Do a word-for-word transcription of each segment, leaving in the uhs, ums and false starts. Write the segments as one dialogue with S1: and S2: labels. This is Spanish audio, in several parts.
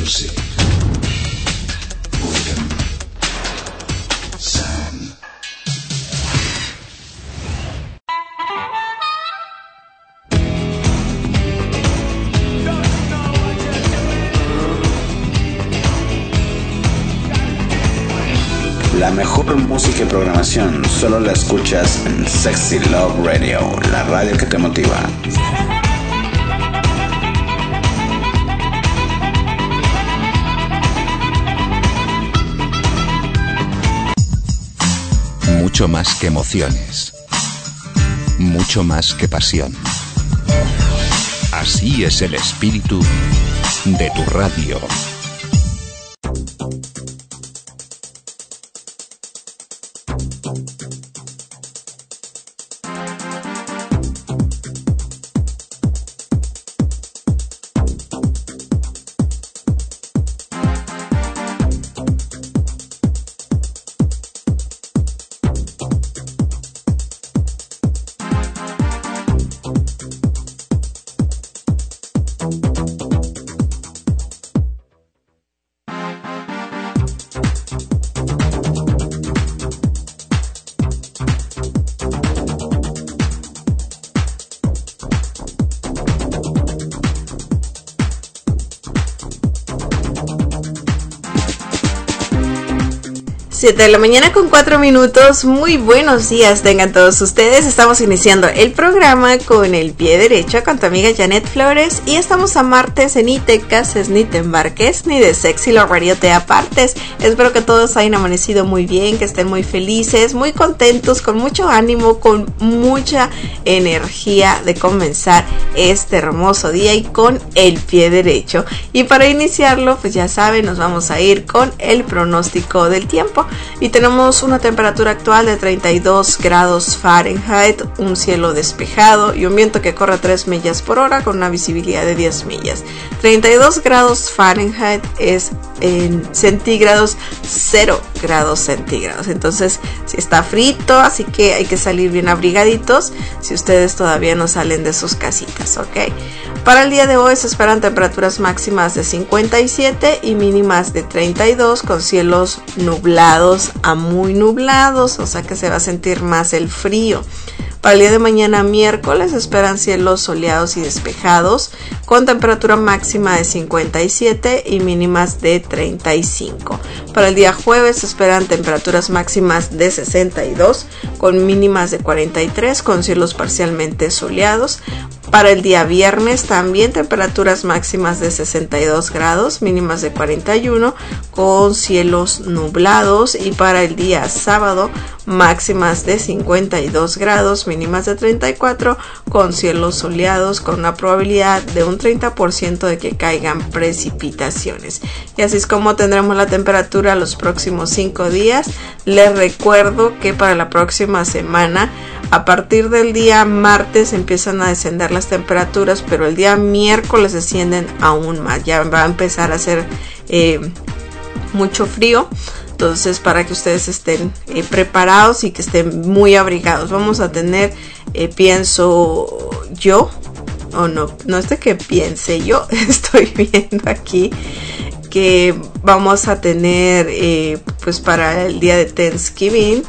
S1: Music. Rhythm. Sound. La mejor música y programación solo la escuchas en Sexy Love Radio, la radio que te motiva.
S2: Mucho más que emociones, mucho más que pasión. Así es el espíritu de tu radio.
S3: siete de la mañana con cuatro minutos, muy buenos días tengan todos ustedes. Estamos iniciando el programa con el pie derecho con tu amiga Janet Flores y estamos a martes, en ni te cases, ni te embarques, ni de Sexy Love Radio te apartes. Espero que todos hayan amanecido muy bien, que estén muy felices, muy contentos, con mucho ánimo, con mucha energía de comenzar este hermoso día y con el pie derecho. Y para iniciarlo, pues ya saben, nos vamos a ir con el pronóstico del tiempo. Y tenemos una temperatura actual de treinta y dos grados Fahrenheit, un cielo despejado y un viento que corre a tres millas por hora con una visibilidad de diez millas. treinta y dos grados Fahrenheit es en centígrados, cero grados centígrados. Entonces, si está frito, así que hay que salir bien abrigaditos si ustedes todavía no salen de sus casitas, ¿ok? Para el día de hoy se esperan temperaturas máximas de cincuenta y siete y mínimas de treinta y dos con cielos nublados a muy nublados, o sea que se va a sentir más el frío. Para el día de mañana miércoles esperan cielos soleados y despejados con temperatura máxima de cincuenta y siete y mínimas de treinta y cinco. Para el día jueves esperan temperaturas máximas de sesenta y dos con mínimas de cuarenta y tres con cielos parcialmente soleados. Para el día viernes también temperaturas máximas de sesenta y dos grados, mínimas de cuarenta y uno con cielos nublados. Y para el día sábado máximas de cincuenta y dos grados, mínimas de treinta y cuatro con cielos soleados con una probabilidad de un treinta por ciento de que caigan precipitaciones. Y así es como tendremos la temperatura los próximos cinco días. Les recuerdo que para la próxima semana, a partir del día martes empiezan a descender las temperaturas, pero el día miércoles descienden aún más. Ya va a empezar a hacer eh, mucho frío. Entonces, para que ustedes estén eh, preparados y que estén muy abrigados. Vamos a tener, eh, pienso yo, o no, no es de que piense yo, estoy viendo aquí que vamos a tener, eh, pues para el día de Thanksgiving,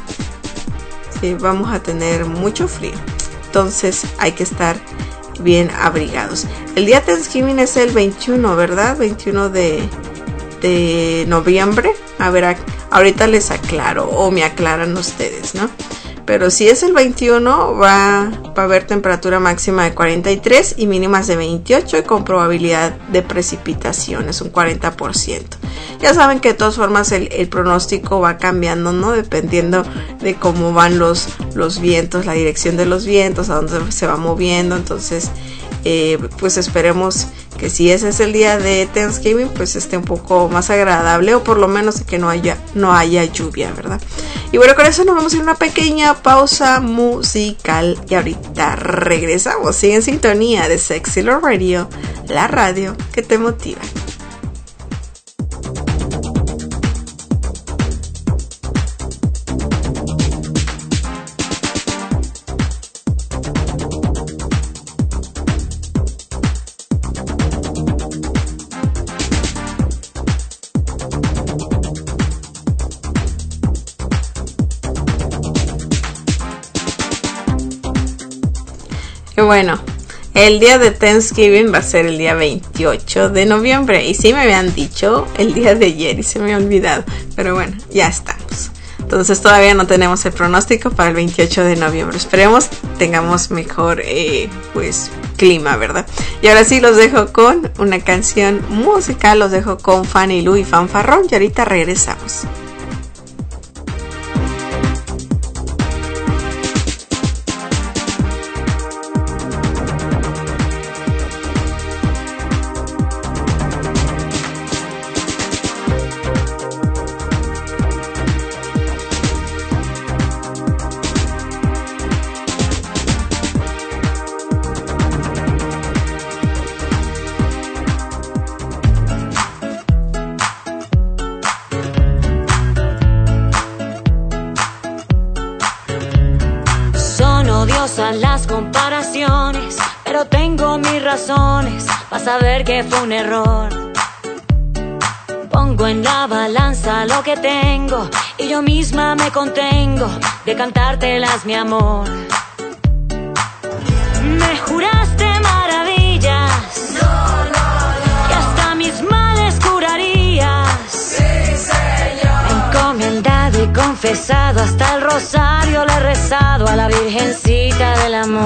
S3: sí, vamos a tener mucho frío. Entonces, hay que estar bien abrigados. El día de Thanksgiving es el veintiuno, ¿verdad? veintiuno de, de noviembre. A ver, ahorita les aclaro o me aclaran ustedes, ¿no? Pero si es el veintiuno va, va a haber temperatura máxima de cuarenta y tres y mínimas de veintiocho y con probabilidad de precipitaciones, un cuarenta por ciento. Ya saben que de todas formas el, el pronóstico va cambiando, ¿no? Dependiendo de cómo van los, los vientos, la dirección de los vientos, a dónde se va moviendo. Entonces, eh, pues esperemos que si ese es el día de Thanksgiving, pues esté un poco más agradable o por lo menos que no haya, no haya lluvia, ¿verdad? Y bueno, con eso nos vamos a ir a una pequeña pausa musical y ahorita regresamos. Sigue en sintonía de Sexy Love Radio, la radio que te motiva. Que bueno, el día de Thanksgiving va a ser el día veintiocho de noviembre. Y sí me habían dicho el día de ayer y se me ha olvidado. Pero bueno, ya estamos. Entonces todavía no tenemos el pronóstico para el veintiocho de noviembre. Esperemos tengamos mejor eh, pues clima, ¿verdad? Y ahora sí los dejo con una canción musical. Los dejo con Fanny Lu y Fanfarrón. Y ahorita regresamos.
S4: Las comparaciones, pero tengo mis razones para saber que fue un error. Pongo en la balanza lo que tengo y yo misma me contengo de cantártelas, mi amor. Me juraste maravillas, no, no, no, que hasta mis males curarías. Sí, señor. Me he encomendado y confesado, hasta el rosario le he rezado a la Virgencita del amor.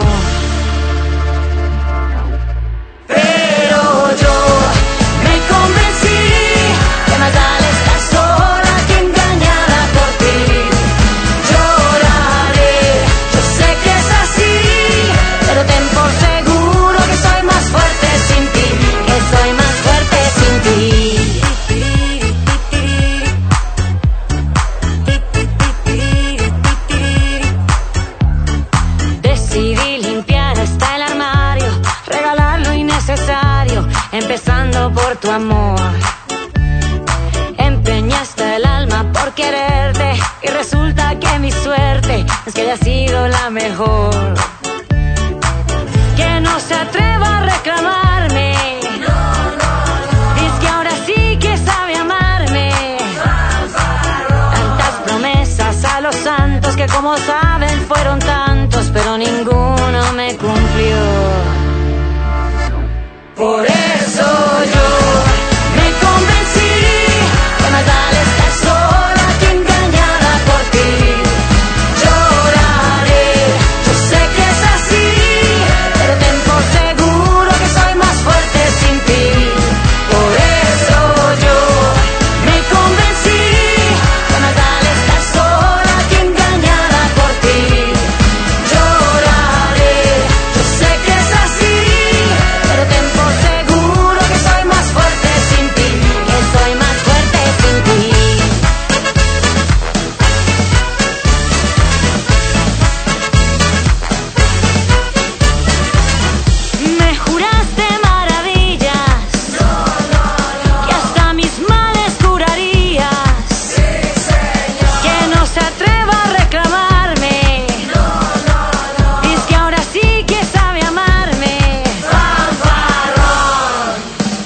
S4: Pero yo me convencí que más vale estar sola que engañada por ti. Lloraré, yo sé que es así, pero ten por seguro que soy más fuerte sin ti, que soy más fuerte sin ti. Empezando por tu amor, empeñaste el alma por quererte y resulta que mi suerte es que haya sido la mejor. Que no se atreva a reclamarme, no, no, no. Dice que ahora sí que sabe amarme. Tantas promesas a los santos que como saben fueron tantos, pero ninguno me cumplió. Por eso yo me convencí que más vale estar sola que engañada por ti. Lloraré, yo sé que es así, pero ten por seguro que soy más fuerte sin ti. Por eso yo me convencí que más vale estar sola que engañada por ti. Lloraré, yo sé que es así, pero ten por seguro que soy más fuerte sin ti, que soy más fuerte sin ti. Me juraste maravillas, no, no, no, que hasta mis males curarías. Sí, señor. Que no se atreva a reclamarme, no, no, no. Dice que ahora sí que sabe amarme. Fanfarrón.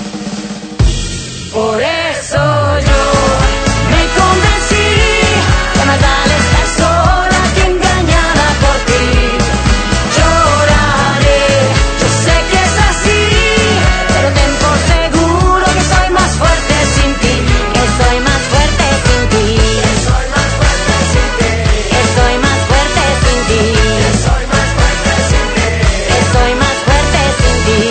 S4: Por eso yo me convencí que más vale estar sola que engañada por ti. Lloraré, yo sé que es así, pero ten por seguro que soy más fuerte sin ti, que soy más fuerte sin ti, que soy más fuerte sin ti, que soy más fuerte sin ti, que soy más fuerte sin ti, que soy más fuerte sin ti.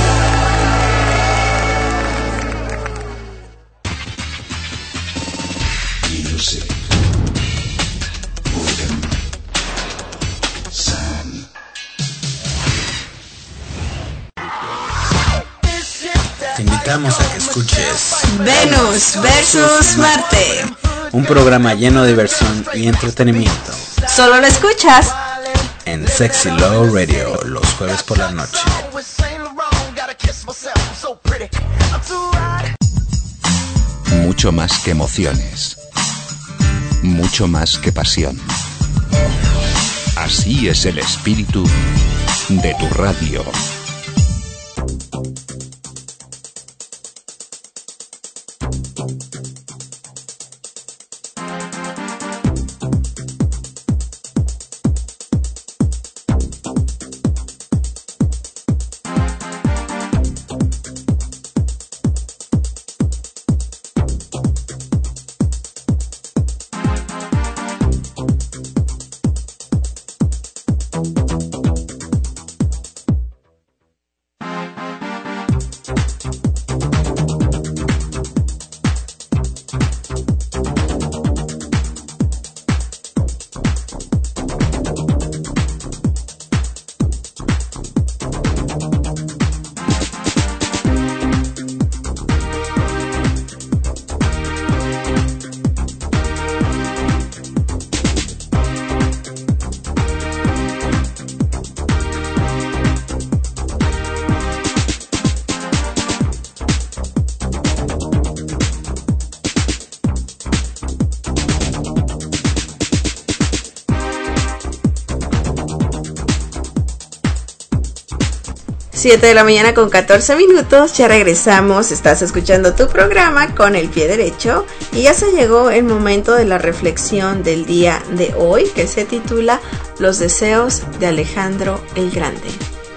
S1: Te invitamos a que escuches
S3: Venus versus Marte.
S1: un programa lleno de diversión y entretenimiento
S3: Solo lo escuchas
S1: en Sexy Love Radio los jueves por la noche.
S2: Mucho más que emociones. Mucho más que pasión. Así es el espíritu de tu radio.
S3: siete de la mañana con catorce minutos, ya regresamos, estás escuchando tu programa Con el Pie Derecho y ya se llegó el momento de la reflexión del día de hoy que se titula Los deseos de Alejandro el Grande.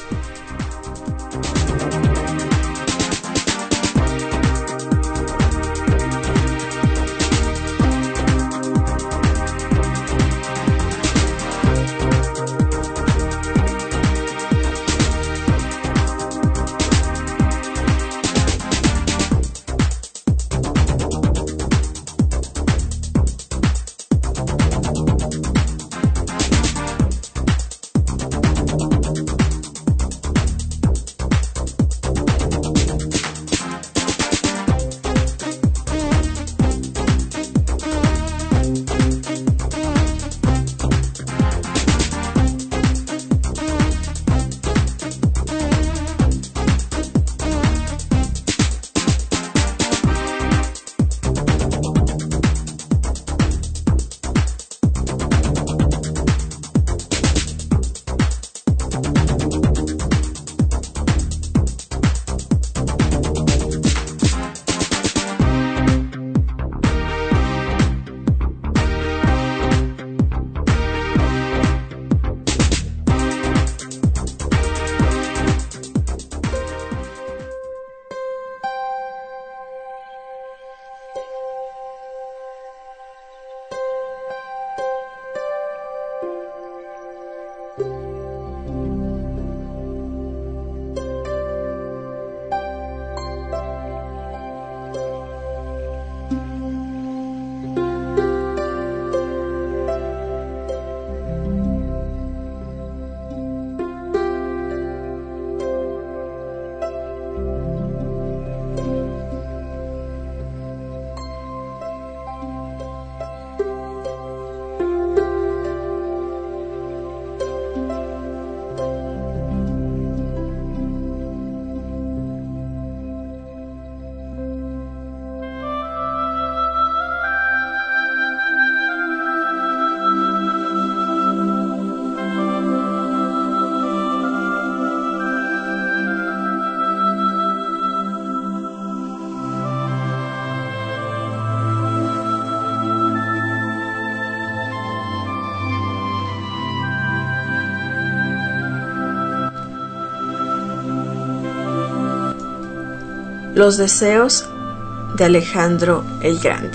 S3: Los deseos de Alejandro el Grande.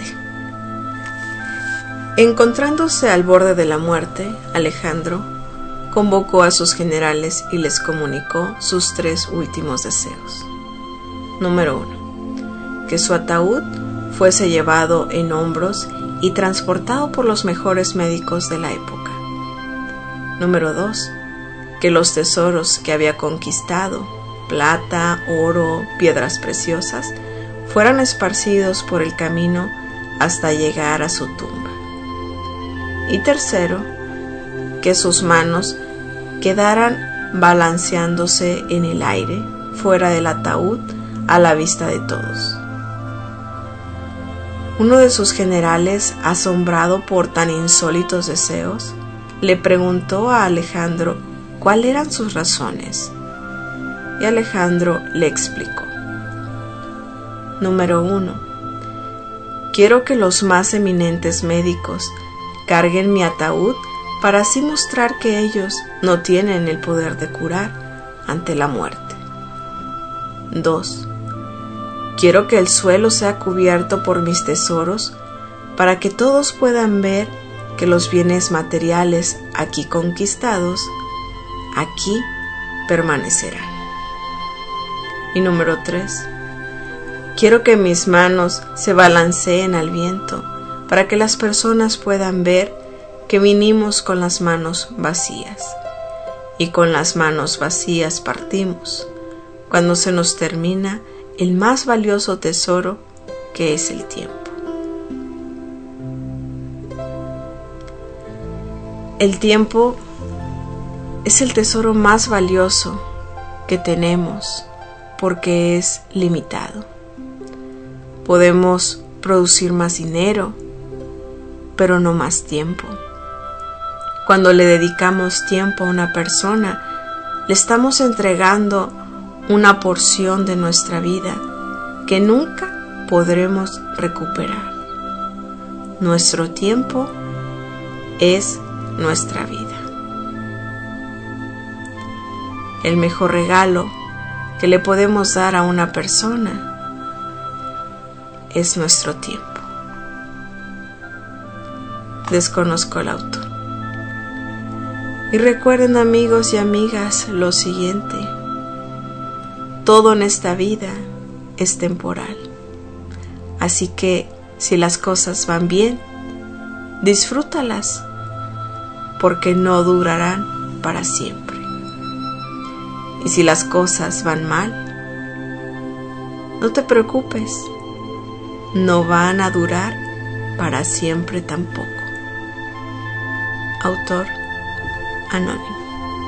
S3: Encontrándose al borde de la muerte, Alejandro convocó a sus generales y les comunicó sus tres últimos deseos. Número uno. Que su ataúd fuese llevado en hombros y transportado por los mejores médicos de la época. Número dos. Que los tesoros que había conquistado, plata, oro, piedras preciosas, fueran esparcidos por el camino hasta llegar a su tumba. Y tercero, que sus manos quedaran balanceándose en el aire, fuera del ataúd, a la vista de todos. Uno de sus generales, asombrado por tan insólitos deseos, le preguntó a Alejandro cuáles eran sus razones. Y Alejandro le explicó. Número uno. Quiero que los más eminentes médicos carguen mi ataúd para así mostrar que ellos no tienen el poder de curar ante la muerte. dos. Quiero que el suelo sea cubierto por mis tesoros para que todos puedan ver que los bienes materiales aquí conquistados, aquí permanecerán. Y número tres. Quiero que mis manos se balanceen al viento para que las personas puedan ver que vinimos con las manos vacías. Y con las manos vacías partimos, cuando se nos termina el más valioso tesoro que es el tiempo. El tiempo es el tesoro más valioso que tenemos porque es limitado. Podemos producir más dinero, pero no más tiempo. Cuando le dedicamos tiempo a una persona, le estamos entregando una porción de nuestra vida que nunca podremos recuperar. Nuestro tiempo es nuestra vida. El mejor regalo que le podemos dar a una persona es nuestro tiempo. Desconozco el autor. Y recuerden, amigos y amigas, lo siguiente: todo en esta vida es temporal. Así que si las cosas van bien, disfrútalas, porque no durarán para siempre. Y si las cosas van mal, no te preocupes, no van a durar para siempre tampoco. Autor anónimo.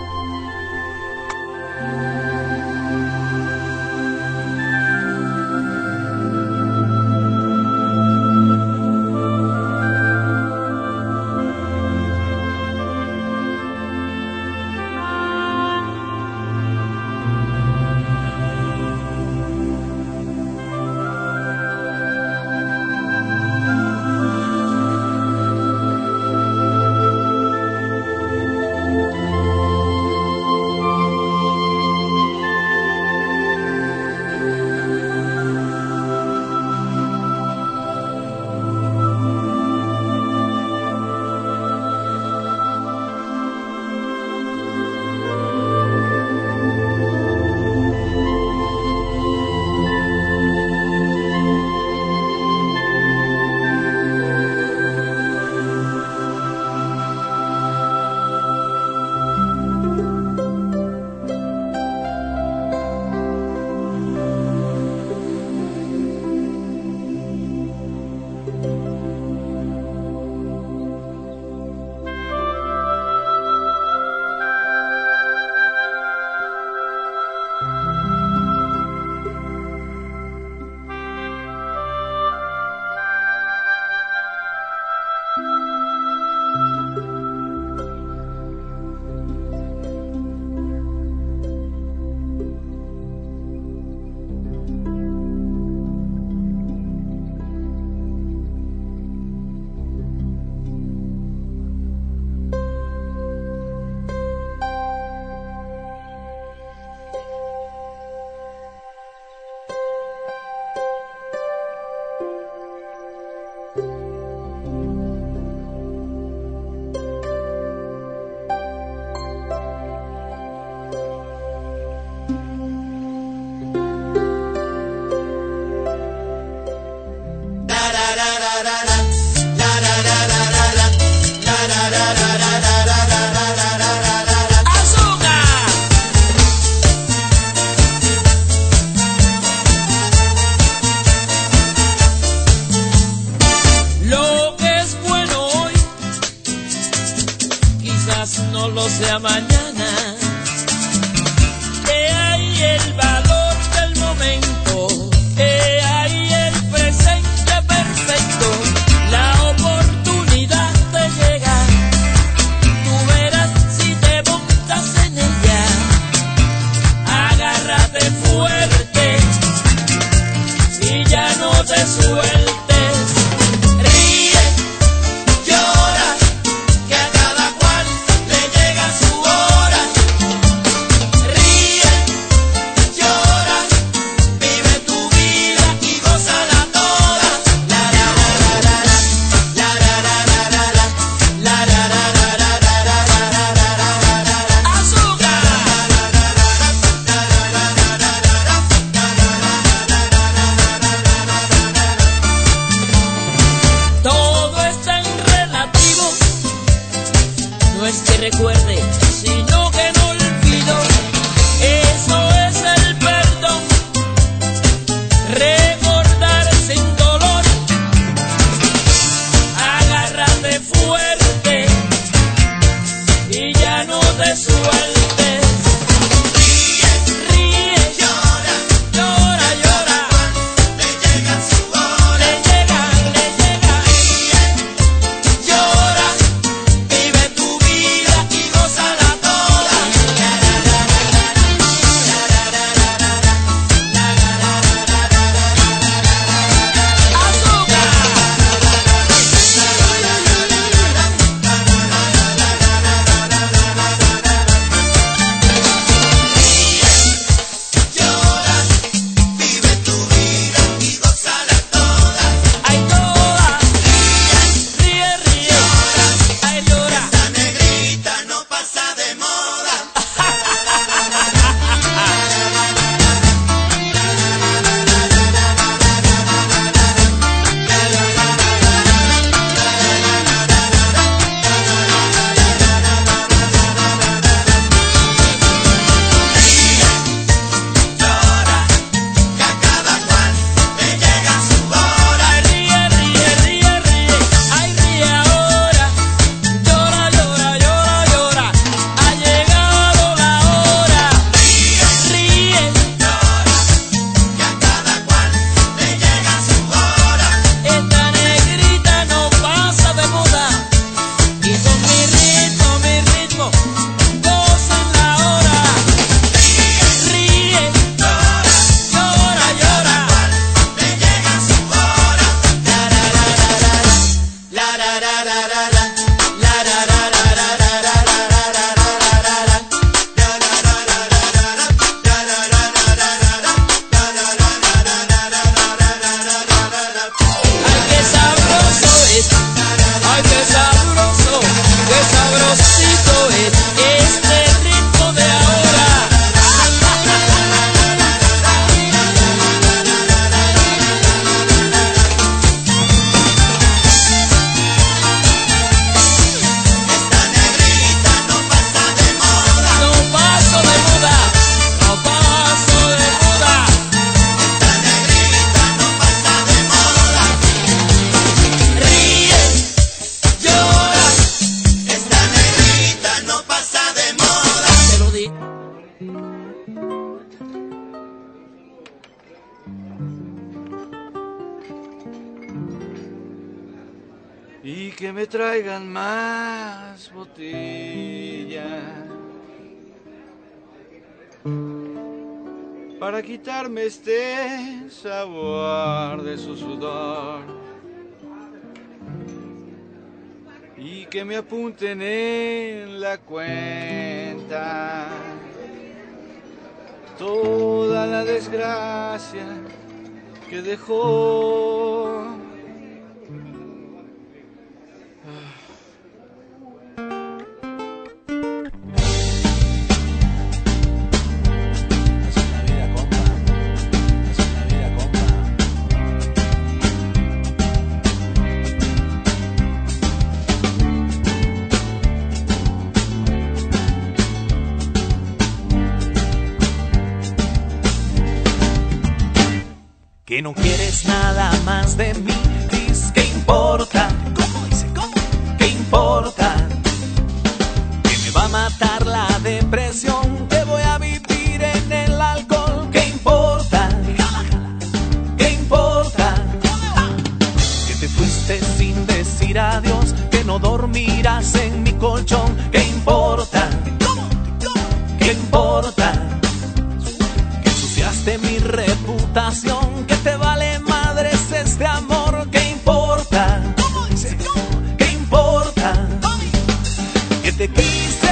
S5: sea mañana, que hay el valor del momento, que hay el presente perfecto, la oportunidad te llega, tú verás si te montas en ella, agárrate fuerte y ya no te sueltes. Ríe, llora, que a cada cual le llega su
S6: que me traigan más botellas para quitarme este sabor de su sudor y que me apunten en la cuenta toda la desgracia que dejó.
S7: Que no quieres nada más de mí, dices que importa. ¿Cómo dice? ¿Cómo? ¿Qué importa? Que me va a matar la depresión, que voy a vivir en el alcohol. ¿Qué importa? ¿Qué importa? Que te fuiste sin decir adiós, que no dormirás en mi colchón. ¿Qué importa? ¿Qué importa? Que ensuciaste mi reputación, que te vale madres este amor. ¿Qué importa? ¿Cómo dice? ¿Qué importa? Que te quise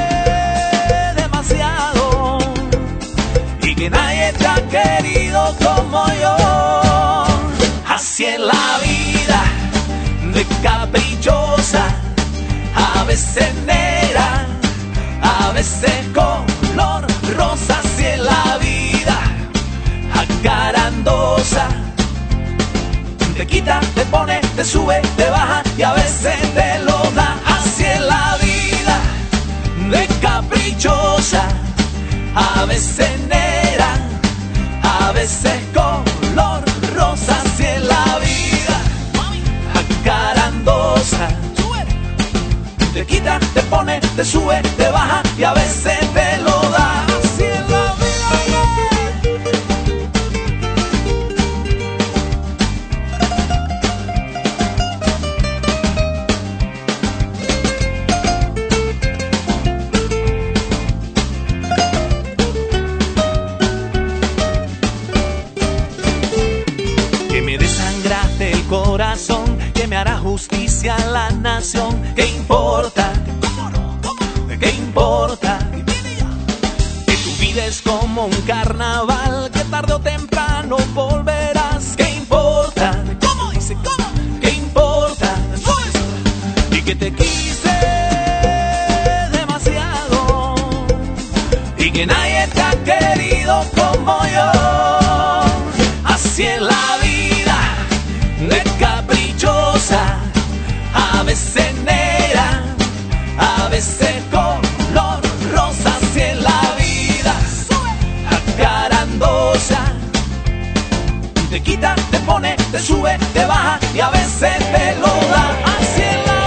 S7: demasiado y que nadie te ha querido como yo. Así es la vida, de caprichosa, a veces negra, a veces color rosa. Así es la vida, acarandosa, te quita, te pone, te sube, te baja y a veces te lo da. Así es la vida, de caprichosa, a veces negra, a veces color rosa. Así es la vida, acarandosa, te quita, te pone, te sube, te baja y a veces te lo da. Así es la vida. Corazón, que me hará justicia a la nación. ¿Qué importa? ¿Qué importa? Que tu vida es como un carnaval, que tarde o temprano volverás. ¿Qué importa? ¿Cómo dice? ¿Cómo? ¿Qué importa? Y que te quise demasiado y que nadie te ha querido como yo. Así es la vida, de caprichosa, a veces negra, a veces color rosa. Así es la vida, acarandosa, te quita, te pone, te sube, te baja y a veces te lo da. Así es la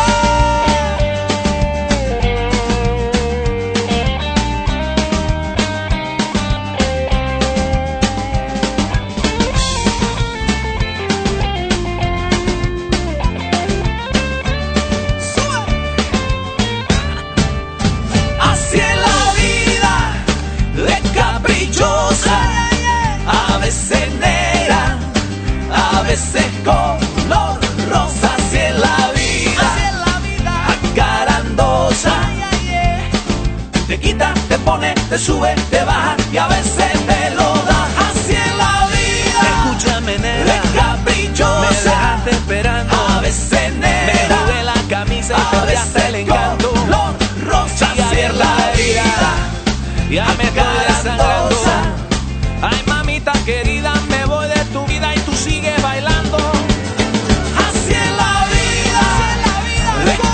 S7: a veces negra, a veces color rosa. Así es la vida, acarandosa, te quita, te pone, te sube, te baja y a veces te lo da. Así es la vida, escúchame nena, de caprichosa, me dejaste esperando, a veces negra, me jugué la camisa y perdí hasta el encanto. Color rosa. Así es la vida, ya me estoy desangrando. Ay, mamita querida, me voy de tu vida y tú sigues bailando. Así es la vida, de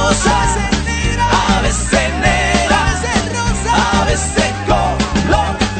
S7: caprichosa, a veces negra, a veces color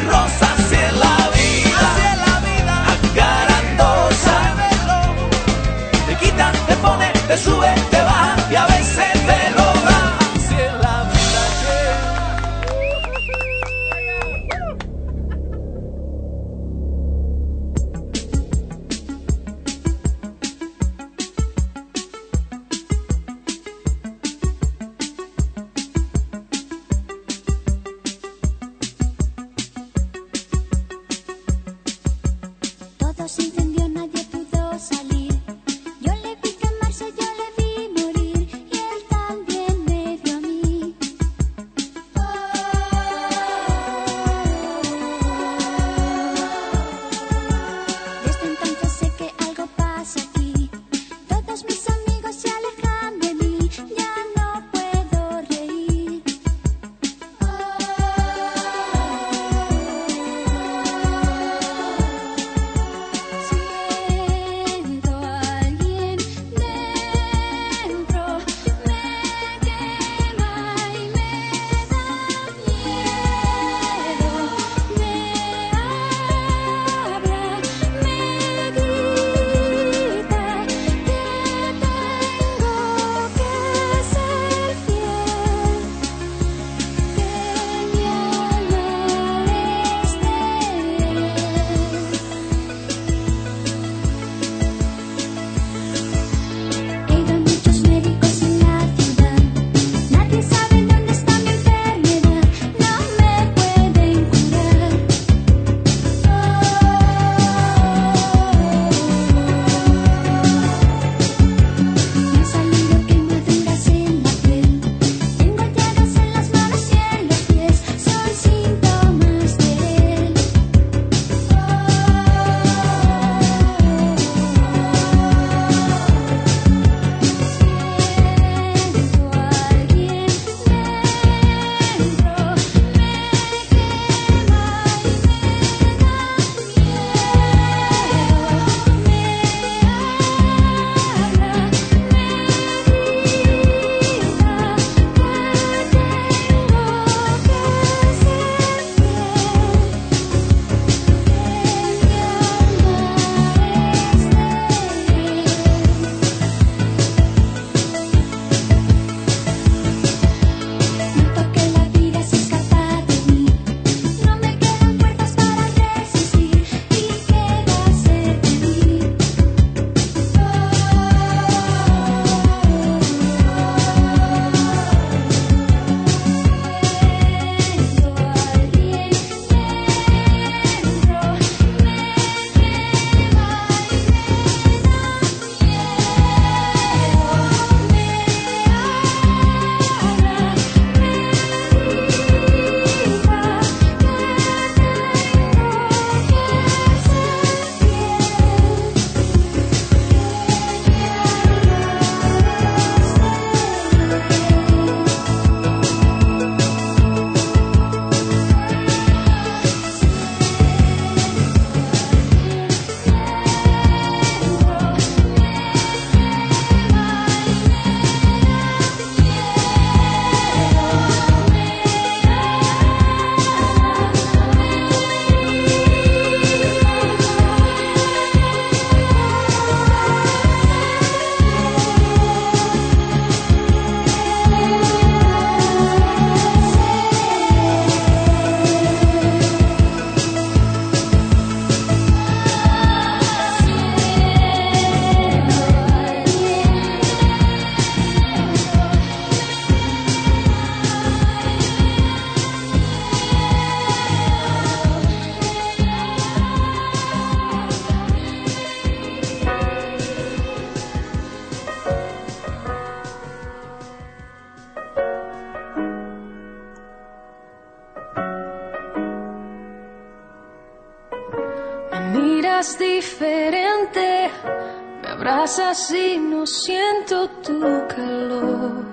S8: miras diferente, me abrazas y no siento tu calor.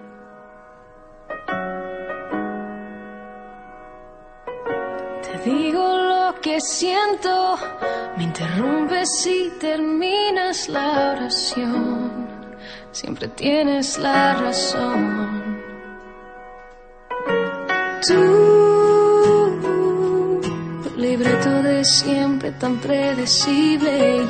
S8: Te digo lo que siento, me interrumpes y terminas la oración. Siempre tienes la razón. Tú, libreto de siempre tan predecible,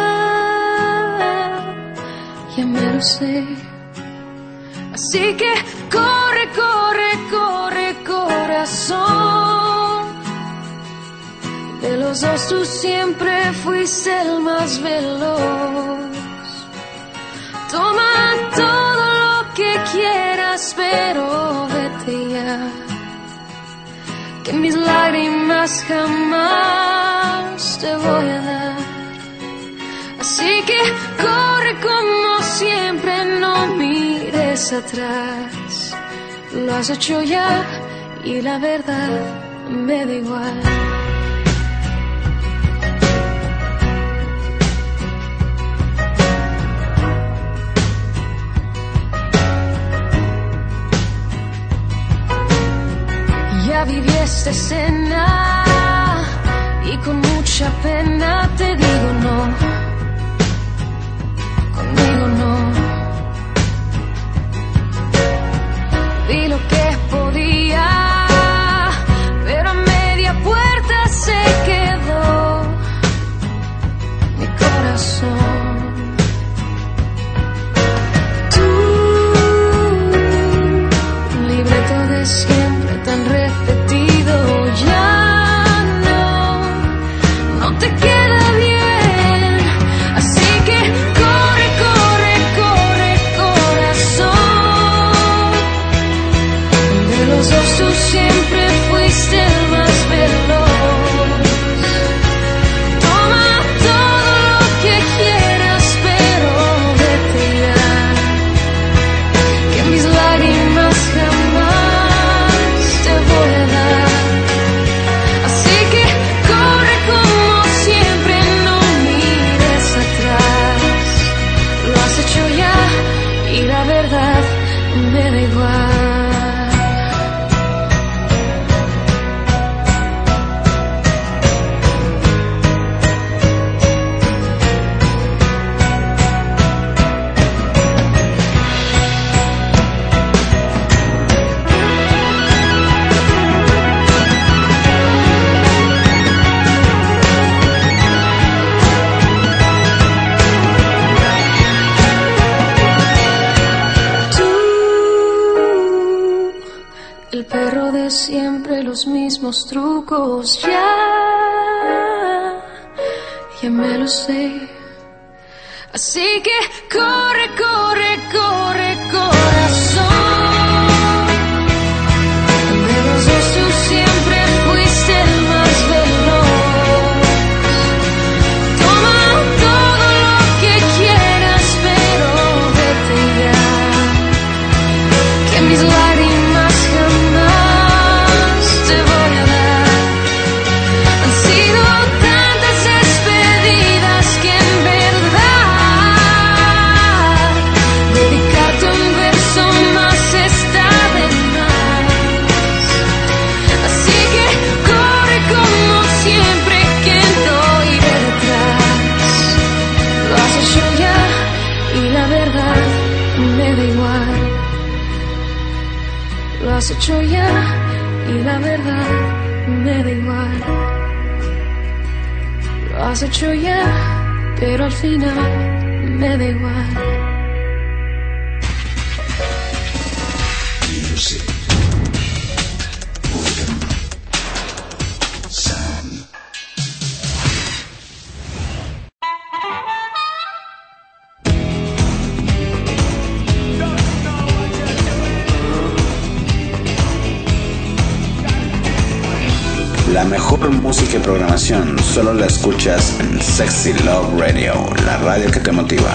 S8: ya, ya me lo sé. Así que corre, corre, corre, corazón. De los dos tú siempre fuiste el más veloz. Toma todo lo que quieras, pero vete ya, que mis lágrimas jamás te voy a dar. Así que corre como siempre, no mires atrás. Lo has hecho ya y la verdad me da igual. Ya viví esta escena y con mucha pena te digo no, conmigo no. Vi lo que podía, pero a media puerta se quedó mi corazón. Tú, un libreto de siempre tan repetido, ya no, no te queda bien. Así que corre, corre, corre, corazón. De los dos tú siempre fuiste el más veloz. Toma todo lo que quieras, pero vete ya, que mis lágrimas jamás te voy a dar. Así que corre como siempre, no mires atrás. Lo has hecho ya y la verdad me da igual. El perro de siempre, los mismos trucos, ya, ya me lo sé. Así que corre, corre, corre, corazón. De los dos tú siempre fuiste el más veloz. Toma todo lo que quieras, pero vete ya, que mis lágrimas jamás te voy a dar. Han sido tantas despedidas que en verdad dedicarte un verso más está de más. Así que corre como siempre, que no iré detrás. Lo has hecho ya y la verdad me da igual. Lo has hecho ya y la verdad me da igual. Lo has hecho ya, pero al final me da igual.
S2: Music. Rhythm. Sound.
S1: La mejor música y programación solo la escuchas en Sexy Love Radio, la radio que te motiva.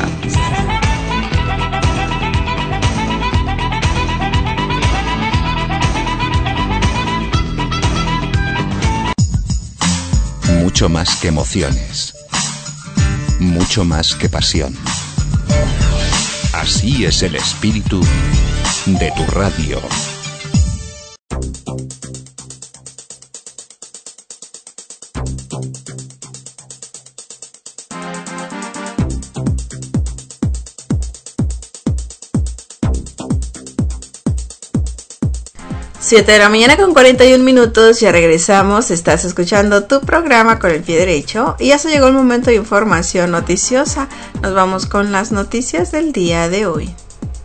S2: Mucho más que emociones. mucho más que pasión. Así es el espíritu de tu radio.
S3: siete de la mañana con cuarenta y un minutos, ya regresamos, estás escuchando tu programa Con el Pie Derecho y ya se llegó el momento de información noticiosa. Nos vamos con las noticias del día de hoy.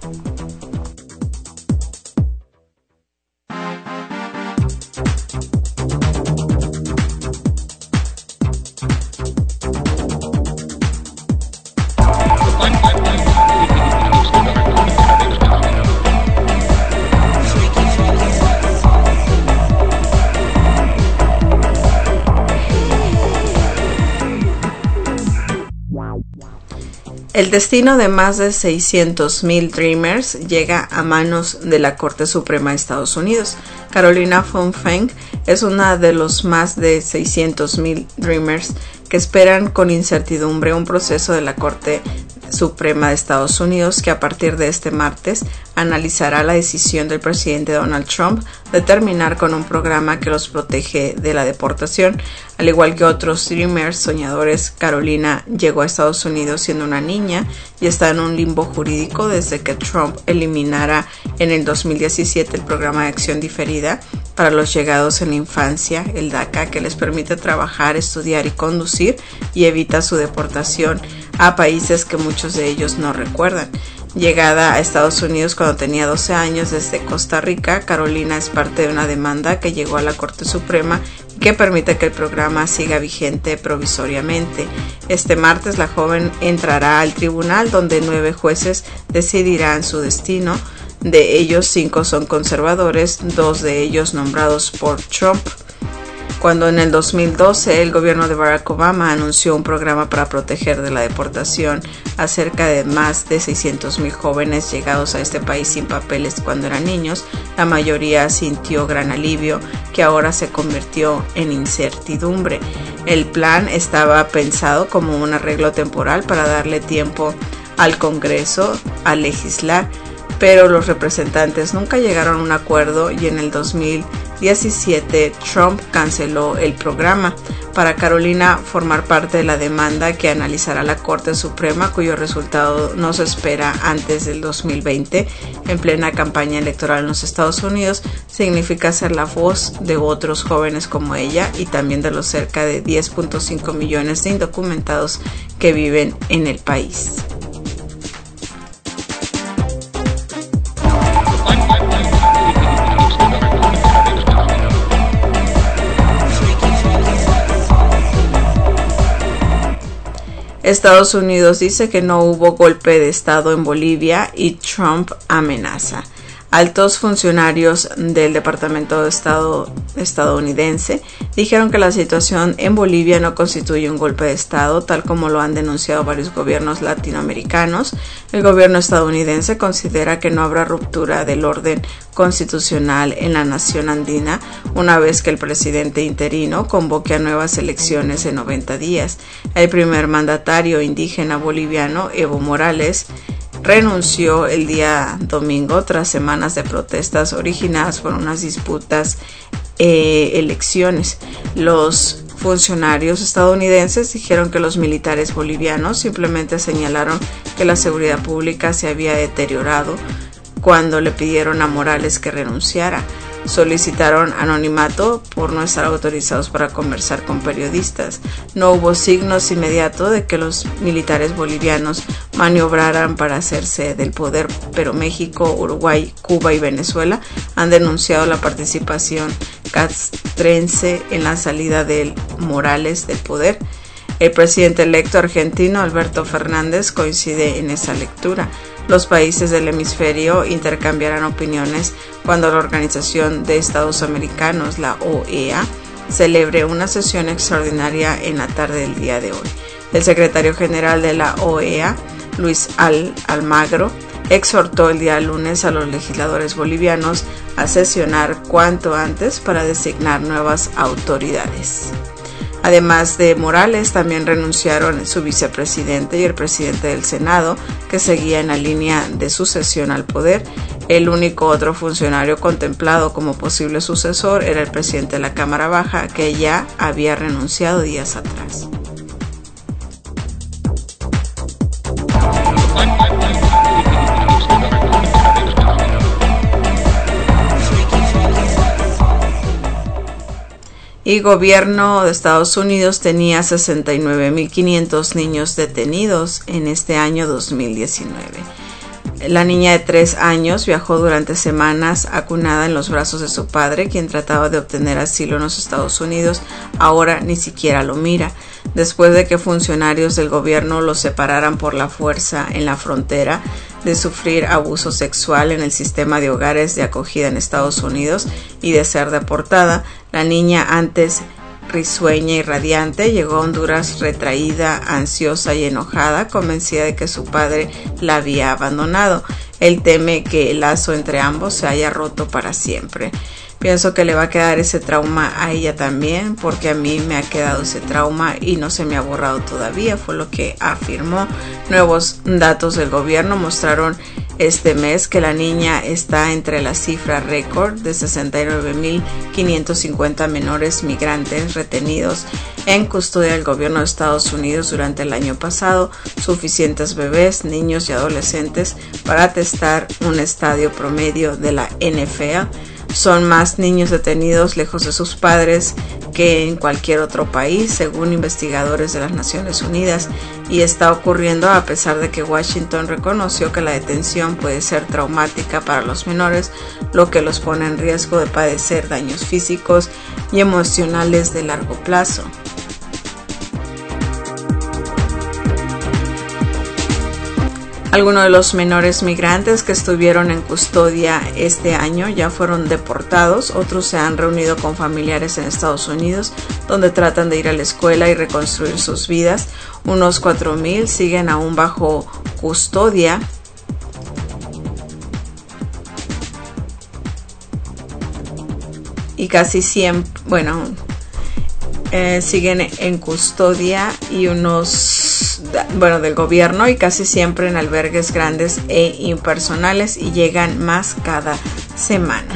S3: El destino de más de seiscientos mil Dreamers llega a manos de la Corte Suprema de Estados Unidos. Carolina von Feng es una de los más de seiscientos mil Dreamers que esperan con incertidumbre un proceso de la Corte Suprema de Estados Unidos que a partir de este martes analizará la decisión del presidente Donald Trump de terminar con un programa que los protege de la deportación. Al igual que otros Dreamers soñadores, Carolina llegó a Estados Unidos siendo una niña y está en un limbo jurídico desde que Trump eliminara en el dos mil diecisiete el programa de acción diferida para los llegados en la infancia, el DACA, que les permite trabajar, estudiar y conducir y evita su deportación a países que muchos de ellos no recuerdan. Llegada a Estados Unidos cuando tenía doce años desde Costa Rica, Carolina es parte de una demanda que llegó a la Corte Suprema y que permite que el programa siga vigente provisoriamente. Este martes la joven entrará al tribunal donde nueve jueces decidirán su destino. De ellos, cinco son conservadores, dos de ellos nombrados por Trump. Cuando en el dos mil doce el gobierno de Barack Obama anunció un programa para proteger de la deportación a cerca de más de seiscientos mil jóvenes llegados a este país sin papeles cuando eran niños, la mayoría sintió gran alivio que ahora se convirtió en incertidumbre. El plan estaba pensado como un arreglo temporal para darle tiempo al Congreso a legislar, pero los representantes nunca llegaron a un acuerdo y en el dos mil diecisiete Trump canceló el programa. Para Carolina, formar parte de la demanda que analizará la Corte Suprema, cuyo resultado no se espera antes del dos mil veinte, en plena campaña electoral en los Estados Unidos, significa ser la voz de otros jóvenes como ella y también de los cerca de diez punto cinco millones de indocumentados que viven en el país. Estados Unidos dice que no hubo golpe de Estado en Bolivia y Trump amenaza. Altos funcionarios del Departamento de Estado estadounidense dijeron que la situación en Bolivia no constituye un golpe de Estado, tal como lo han denunciado varios gobiernos latinoamericanos. El gobierno estadounidense considera que no habrá ruptura del orden constitucional en la nación andina una vez que el presidente interino convoque a nuevas elecciones en noventa días. El primer mandatario indígena boliviano, Evo Morales, renunció el día domingo tras semanas de protestas originadas por unas disputas eh, elecciones. Los funcionarios estadounidenses dijeron que los militares bolivianos simplemente señalaron que la seguridad pública se había deteriorado cuando le pidieron a Morales que renunciara. Solicitaron anonimato por no estar autorizados para conversar con periodistas. No hubo signos inmediatos de que los militares bolivianos maniobraran para hacerse del poder, pero México, Uruguay, Cuba y Venezuela han denunciado la participación castrense en la salida de Morales del poder. El presidente electo argentino, Alberto Fernández, coincide en esa lectura. Los países del hemisferio intercambiarán opiniones cuando la Organización de Estados Americanos, la O E A, celebre una sesión extraordinaria en la tarde del día de hoy. El secretario general de la O E A, Luis Al Almagro, exhortó el día lunes a los legisladores bolivianos a sesionar cuanto antes para designar nuevas autoridades. Además de Morales, también renunciaron su vicepresidente y el presidente del Senado, que seguía en la línea de sucesión al poder. El único otro funcionario contemplado como posible sucesor era el presidente de la Cámara Baja, que ya había renunciado días atrás. Y gobierno de Estados Unidos tenía sesenta y nueve mil quinientos niños detenidos en este año dos mil diecinueve. La niña de tres años viajó durante semanas acunada en los brazos de su padre, quien trataba de obtener asilo en los Estados Unidos. Ahora ni siquiera lo mira. Después de que funcionarios del gobierno los separaran por la fuerza en la frontera, de sufrir abuso sexual en el sistema de hogares de acogida en Estados Unidos y de ser deportada, la niña, antes risueña y radiante, llegó a Honduras retraída, ansiosa y enojada, convencida de que su padre la había abandonado. Él teme que el lazo entre ambos se haya roto para siempre. Pienso que le va a quedar ese trauma a ella también, porque a mí me ha quedado ese trauma y no se me ha borrado todavía, fue lo que afirmó. Nuevos datos del gobierno mostraron este mes que la niña está entre la cifra récord de sesenta y nueve mil quinientos cincuenta menores migrantes retenidos en custodia del gobierno de Estados Unidos durante el año pasado, suficientes bebés, niños y adolescentes para atestar un estadio promedio de la N F L. Son más niños detenidos lejos de sus padres que en cualquier otro país, según investigadores de las Naciones Unidas, y está ocurriendo a pesar de que Washington reconoció que la detención puede ser traumática para los menores, lo que los pone en riesgo de padecer daños físicos y emocionales de largo plazo. Algunos de los menores migrantes que estuvieron en custodia este año ya fueron deportados, otros se han reunido con familiares en Estados Unidos, donde tratan de ir a la escuela y reconstruir sus vidas. Unos cuatro mil siguen aún bajo custodia. Y casi cien, bueno, eh, siguen en custodia y unos, bueno, del gobierno, y casi siempre en albergues grandes e impersonales, y llegan más cada semana.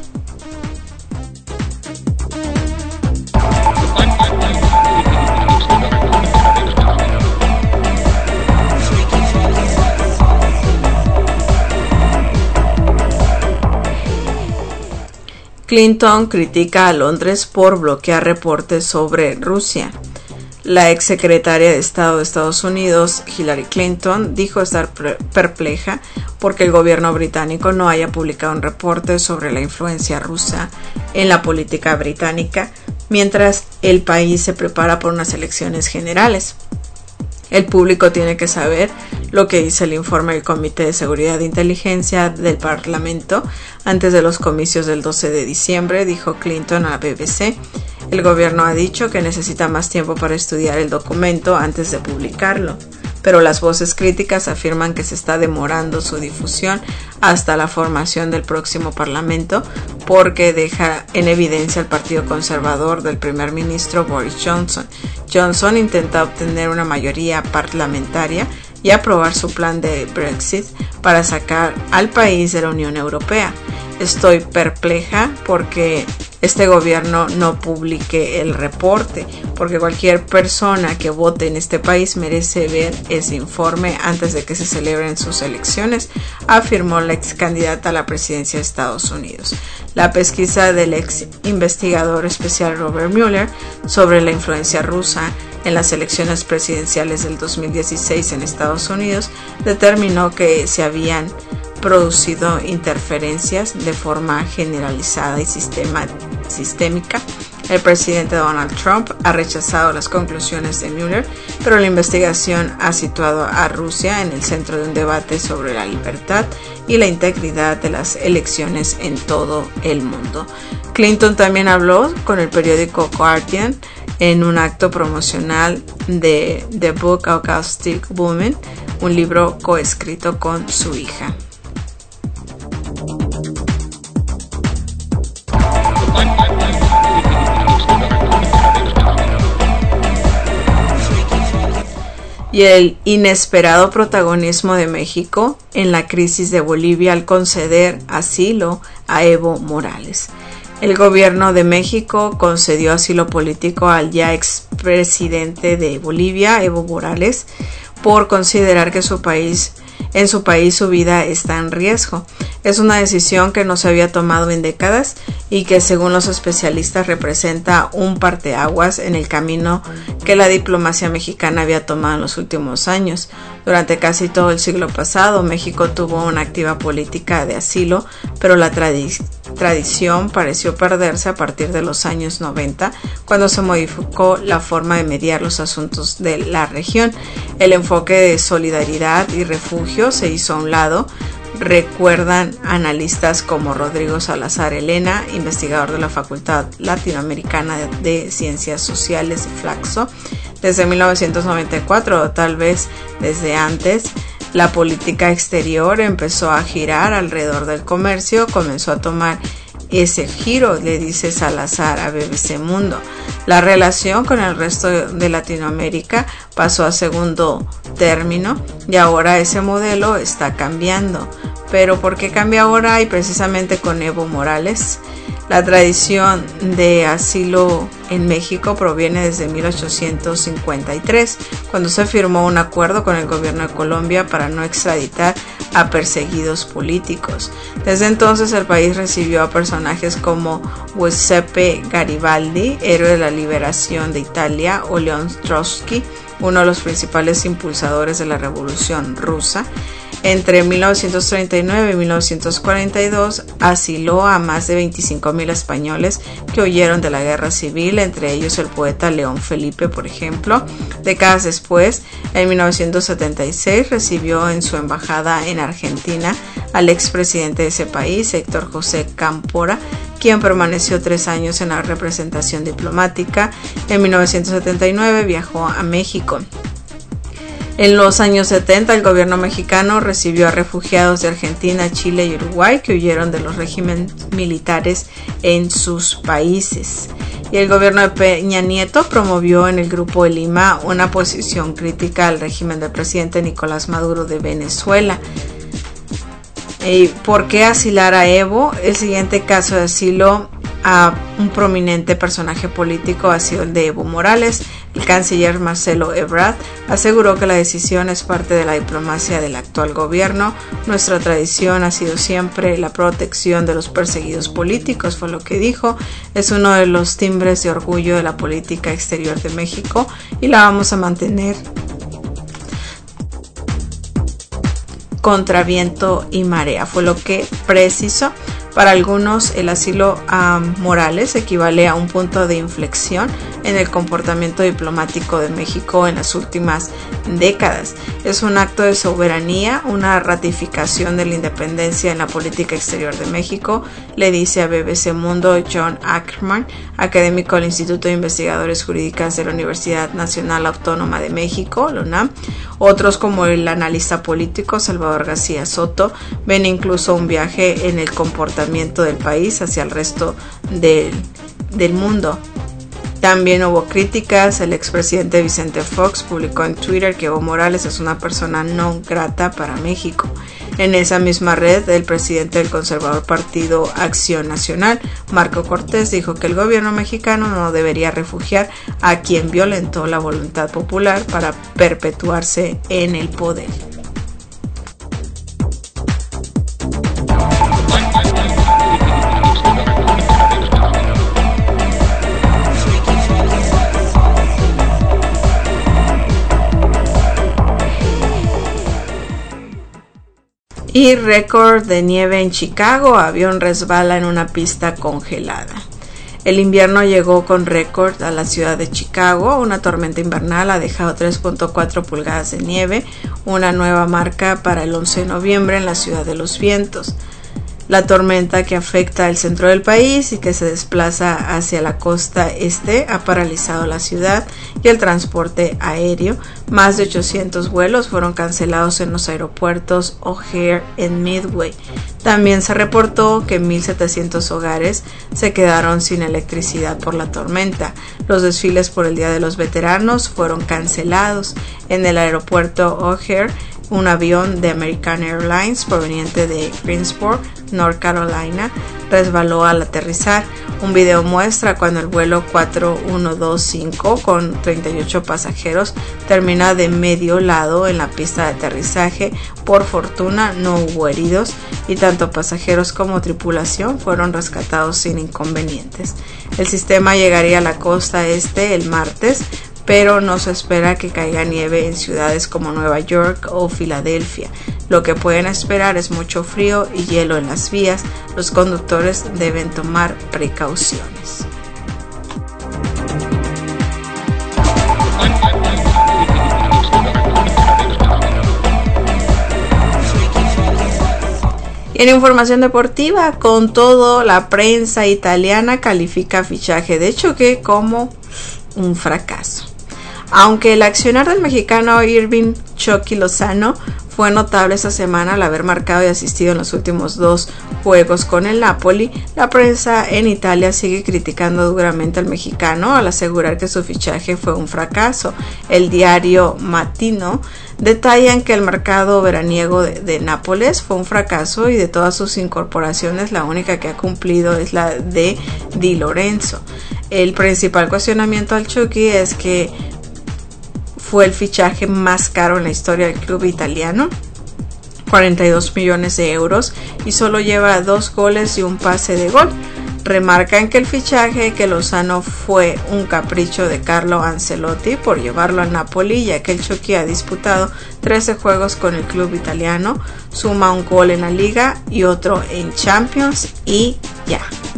S3: Clinton critica a Londres por bloquear reportes sobre Rusia. La exsecretaria de Estado de Estados Unidos, Hillary Clinton, dijo estar perpleja porque el gobierno británico no haya publicado un reporte sobre la influencia rusa en la política británica mientras el país se prepara por unas elecciones generales. El público tiene que saber lo que dice el informe del Comité de Seguridad e Inteligencia del Parlamento antes de los comicios del doce de diciembre, dijo Clinton a la B B C. El gobierno ha dicho que necesita más tiempo para estudiar el documento antes de publicarlo, pero las voces críticas afirman que se está demorando su difusión hasta la formación del próximo Parlamento porque deja en evidencia el Partido Conservador del primer ministro Boris Johnson. Johnson intenta obtener una mayoría parlamentaria y aprobar su plan de Brexit para sacar al país de la Unión Europea. Estoy perpleja porque este gobierno no publique el reporte, porque cualquier persona que vote en este país merece ver ese informe antes de que se celebren sus elecciones, afirmó la ex candidata a la presidencia de Estados Unidos. La pesquisa del ex investigador especial Robert Mueller sobre la influencia rusa en las elecciones presidenciales del dos mil dieciséis en Estados Unidos determinó que se habían producido interferencias de forma generalizada y sistema, sistémica. El presidente Donald Trump ha rechazado las conclusiones de Mueller, pero la investigación ha situado a Rusia en el centro de un debate sobre la libertad y la integridad de las elecciones en todo el mundo. Clinton también habló con el periódico Guardian en un acto promocional de The Book of Caustic Woman, un libro coescrito con su hija. y el inesperado protagonismo de México en la crisis de Bolivia al conceder asilo a Evo Morales. El gobierno de México concedió asilo político al ya expresidente de Bolivia, Evo Morales, por considerar que su país, en su país su vida está en riesgo. Es una decisión que no se había tomado en décadas y que, según los especialistas, representa un parteaguas en el camino que la diplomacia mexicana había tomado en los últimos años. Durante casi todo el siglo pasado, México tuvo una activa política de asilo, pero la tradi- tradición pareció perderse a partir de los años noventa, cuando se modificó la forma de mediar los asuntos de la región. El enfoque de solidaridad y refugio se hizo a un lado. Recuerdan analistas como Rodrigo Salazar Elena, investigador de la Facultad Latinoamericana de Ciencias Sociales de Flaxo. Desde mil novecientos noventa y cuatro, o tal vez desde antes, la política exterior empezó a girar alrededor del comercio, comenzó a tomar ese giro, le dice Salazar a B B C Mundo. La relación con el resto de Latinoamérica pasó a segundo término y ahora ese modelo está cambiando. Pero ¿por qué cambia ahora? Y precisamente con Evo Morales. La tradición de asilo en México proviene desde mil ochocientos cincuenta y tres, cuando se firmó un acuerdo con el gobierno de Colombia para no extraditar a perseguidos políticos. Desde entonces el país recibió a personajes como Giuseppe Garibaldi, héroe de la liberación de Italia, o León Trotsky, uno de los principales impulsadores de la Revolución Rusa. Entre mil novecientos treinta y nueve y mil novecientos cuarenta y dos asiló a más de veinticinco mil españoles que huyeron de la guerra civil, entre ellos el poeta León Felipe, por ejemplo. Décadas después, en mil novecientos setenta y seis, recibió en su embajada en Argentina al expresidente de ese país, Héctor José Cámpora, quien permaneció tres años en la representación diplomática. En mil novecientos setenta y nueve viajó a México. En los años setenta, el gobierno mexicano recibió a refugiados de Argentina, Chile y Uruguay que huyeron de los regímenes militares en sus países. Y el gobierno de Peña Nieto promovió en el Grupo de Lima una posición crítica al régimen del presidente Nicolás Maduro de Venezuela. ¿Y por qué asilar a Evo? El siguiente caso de asilo a un prominente personaje político ha sido el de Evo Morales. El canciller Marcelo Ebrard aseguró que la decisión es parte de la diplomacia del actual gobierno. Nuestra tradición ha sido siempre la protección de los perseguidos políticos, fue lo que dijo. Es uno de los timbres de orgullo de la política exterior de México y la vamos a mantener contra viento y marea, fue lo que precisó. Para algunos, el asilo a Morales equivale a un punto de inflexión en el comportamiento diplomático de México en las últimas décadas. Es un acto de soberanía, una ratificación de la independencia en la política exterior de México, le dice a B B C Mundo John Ackerman, académico del Instituto de Investigaciones Jurídicas de la Universidad Nacional Autónoma de México, la UNAM. Otros, como el analista político Salvador García Soto, ven incluso un viaje en el comportamiento del país hacia el resto del, del mundo. También hubo críticas. El expresidente Vicente Fox publicó en Twitter que Evo Morales es una persona no grata para México. En esa misma red, el presidente del conservador Partido Acción Nacional, Marco Cortés, dijo que el gobierno mexicano no debería refugiar a quien violentó la voluntad popular para perpetuarse en el poder. Y récord de nieve en Chicago, avión resbala en una pista congelada. El invierno llegó con récord a la ciudad de Chicago. Una tormenta invernal ha dejado tres punto cuatro pulgadas de nieve, una nueva marca para el once de noviembre en la ciudad de los vientos. La tormenta que afecta el centro del país y que se desplaza hacia la costa este ha paralizado la ciudad y el transporte aéreo. Más de ochocientos vuelos fueron cancelados en los aeropuertos O'Hare en Midway. También se reportó que mil setecientos hogares se quedaron sin electricidad por la tormenta. Los desfiles por el Día de los Veteranos fueron cancelados. En el aeropuerto O'Hare, un avión de American Airlines proveniente de Greensboro, North Carolina, resbaló al aterrizar. Un video muestra cuando el vuelo cuatro uno dos cinco con treinta y ocho pasajeros termina de medio lado en la pista de aterrizaje. Por fortuna no hubo heridos y tanto pasajeros como tripulación fueron rescatados sin inconvenientes. El sistema llegaría a la costa este el martes, pero no se espera que caiga nieve en ciudades como Nueva York o Filadelfia. Lo que pueden esperar es mucho frío y hielo en las vías. Los conductores deben tomar precauciones. Y en información deportiva, con todo, la prensa italiana califica fichaje de Chucky como un fracaso. Aunque el accionar del mexicano Irving Chucky Lozano fue notable esta semana al haber marcado y asistido en los últimos dos juegos con el Napoli, la prensa en Italia sigue criticando duramente al mexicano al asegurar que su fichaje fue un fracaso. El diario Mattino detallan que el mercado veraniego de, de Nápoles fue un fracaso y de todas sus incorporaciones la única que ha cumplido es la de Di Lorenzo. El principal cuestionamiento al Chucky es que fue el fichaje más caro en la historia del club italiano, cuarenta y dos millones de euros, y solo lleva dos goles y un pase de gol. Remarcan que el fichaje que Lozano fue un capricho de Carlo Ancelotti por llevarlo al Napoli, ya que el Chucky ha disputado trece juegos con el club italiano, suma un gol en la liga y otro en Champions y ya.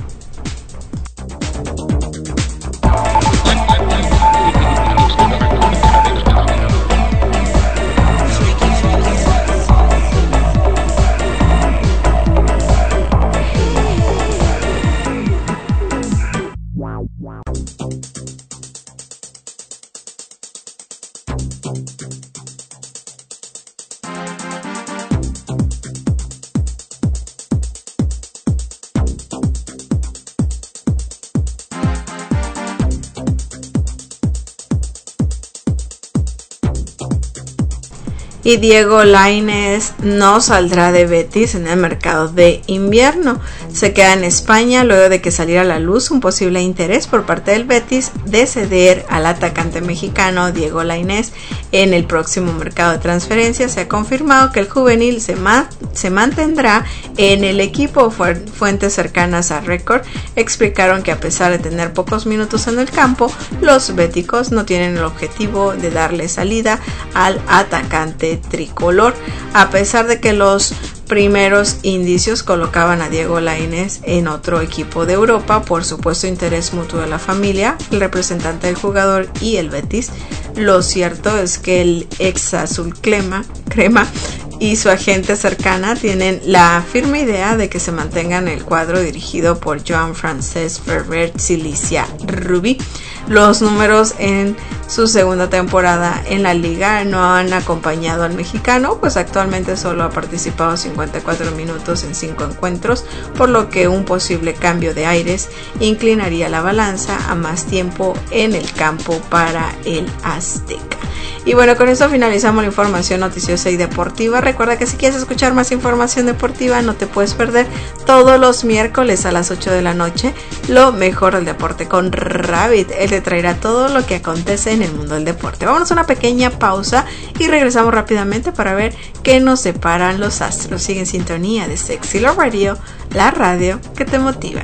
S3: Y Diego Lainez no saldrá de Betis en el mercado de invierno. Se queda en España luego de que saliera a la luz un posible interés por parte del Betis de ceder al atacante mexicano Diego Lainez en el próximo mercado de transferencias. Se ha confirmado que el juvenil se, ma- se mantendrá en el equipo. Fuentes cercanas a Record explicaron que a pesar de tener pocos minutos en el campo, los béticos no tienen el objetivo de darle salida al atacante tricolor, a pesar de que los primeros indicios colocaban a Diego Lainez en otro equipo de Europa por supuesto interés mutuo de la familia, el representante del jugador y el Betis. Lo cierto es que el ex azul crema, crema y su agente cercana tienen la firme idea de que se mantenga en el cuadro dirigido por Joan Francesc Ferrer Silicia Rubí. Los números en su segunda temporada en la liga no han acompañado al mexicano, pues actualmente solo ha participado cincuenta y cuatro minutos en cinco encuentros, por lo que un posible cambio de aires inclinaría la balanza a más tiempo en el campo para el Azteca. Y bueno, con esto finalizamos la información noticiosa y deportiva. Recuerda que si quieres escuchar más información deportiva, no te puedes perder todos los miércoles a las ocho de la noche lo mejor del deporte con Rabbit. Él te traerá todo lo que acontece en el mundo del deporte. Vámonos a una pequeña pausa y regresamos rápidamente para ver qué nos separan los astros. Sigue en sintonía de Sexy Love Radio, la radio que te motiva.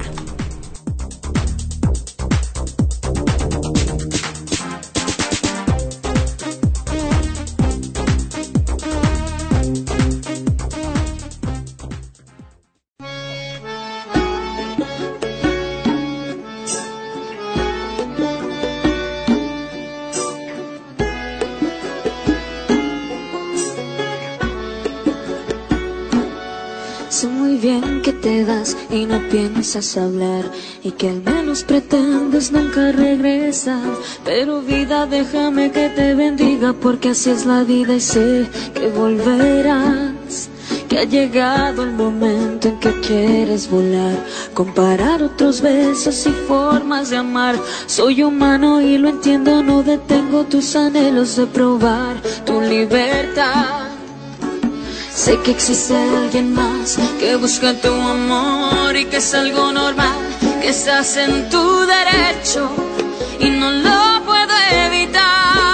S8: Somewhere muy bien que te vas y no piensas hablar, y que al menos pretendes nunca regresar. Pero vida, déjame que te bendiga, porque así es la vida y sé que volverás. Que ha llegado el momento en que quieres volar, comparar otros besos y formas de amar. Soy humano y lo entiendo, no detengo tus anhelos de probar tu libertad. Sé que existe alguien más que busca tu amor y que es algo normal, que estás en tu derecho y no lo puedo evitar.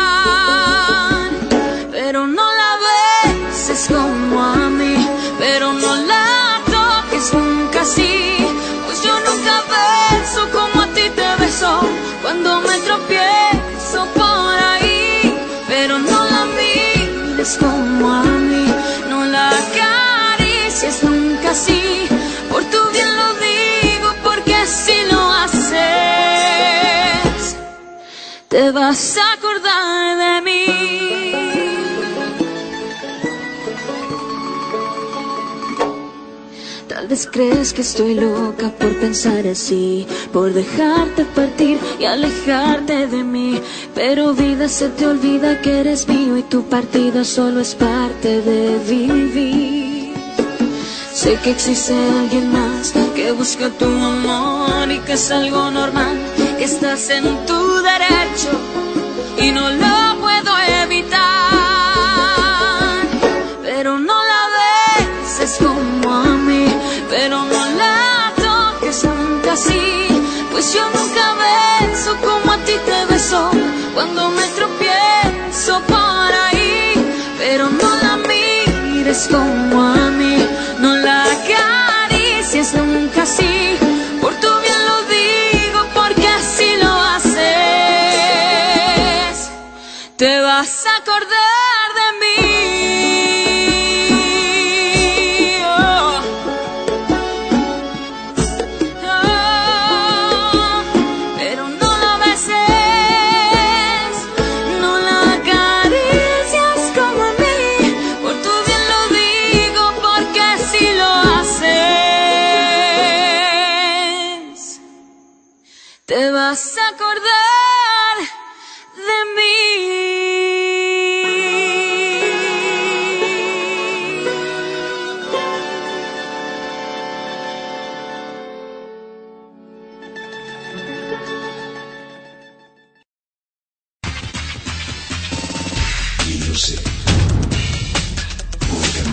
S8: Pero no la beses como a mí, pero no la toques nunca así, pues yo nunca beso como a ti te beso cuando me tropiezo por ahí. Pero no la mires como a mí, no la acaricies nunca así, por tu bien lo digo, porque si lo haces te vas a acordar de mí. Tal vez crees que estoy loca por pensar así, por dejarte partir y alejarte de mí. Pero vida, se te olvida que eres mío y tu partida solo es parte de vivir. Sé que existe alguien más que busca tu amor y que es algo normal, que estás en tu derecho y no lo puedo evitar. Pero no la beses como a mí, pero no la toques nunca así, pues yo nunca beso como a ti te beso cuando me tropiezo por ahí. Pero no la mires como a mí, no la acaricies nunca así, por tu bien lo digo, porque si lo haces te vas a acordar de mí. Te vas a acordar de mí.
S2: Music. Rhythm.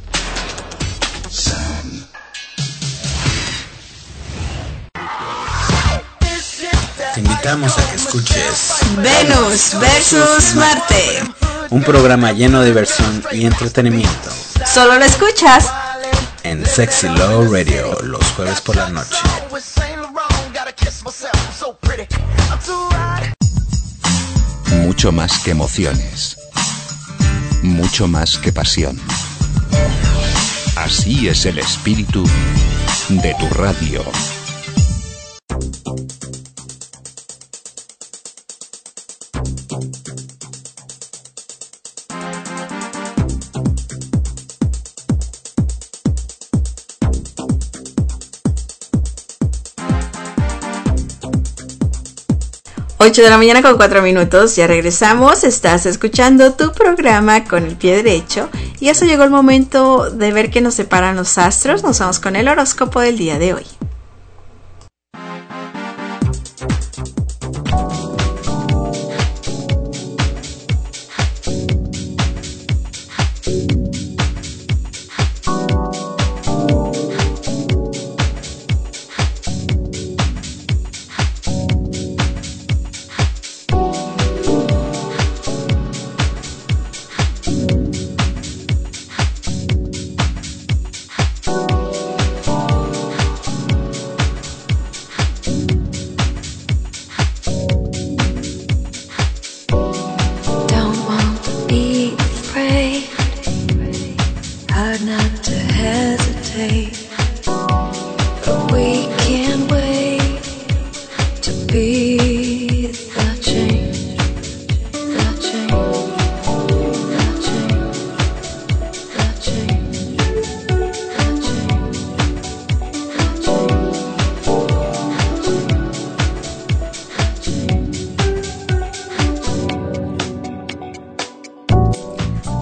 S2: Sound.
S1: Te invitamos a que escuches
S3: Venus versus Marte.
S1: un programa lleno de diversión y entretenimiento
S3: Solo lo escuchas
S1: en Sexy Love Radio los jueves por la noche.
S2: Mucho más que emociones. Mucho más que pasión. Así es el espíritu de tu radio.
S3: ocho de la mañana con cuatro minutos, ya regresamos, estás escuchando tu programa con el pie derecho y eso llegó el momento de ver qué nos separan los astros. Nos vamos con el horóscopo del día de hoy.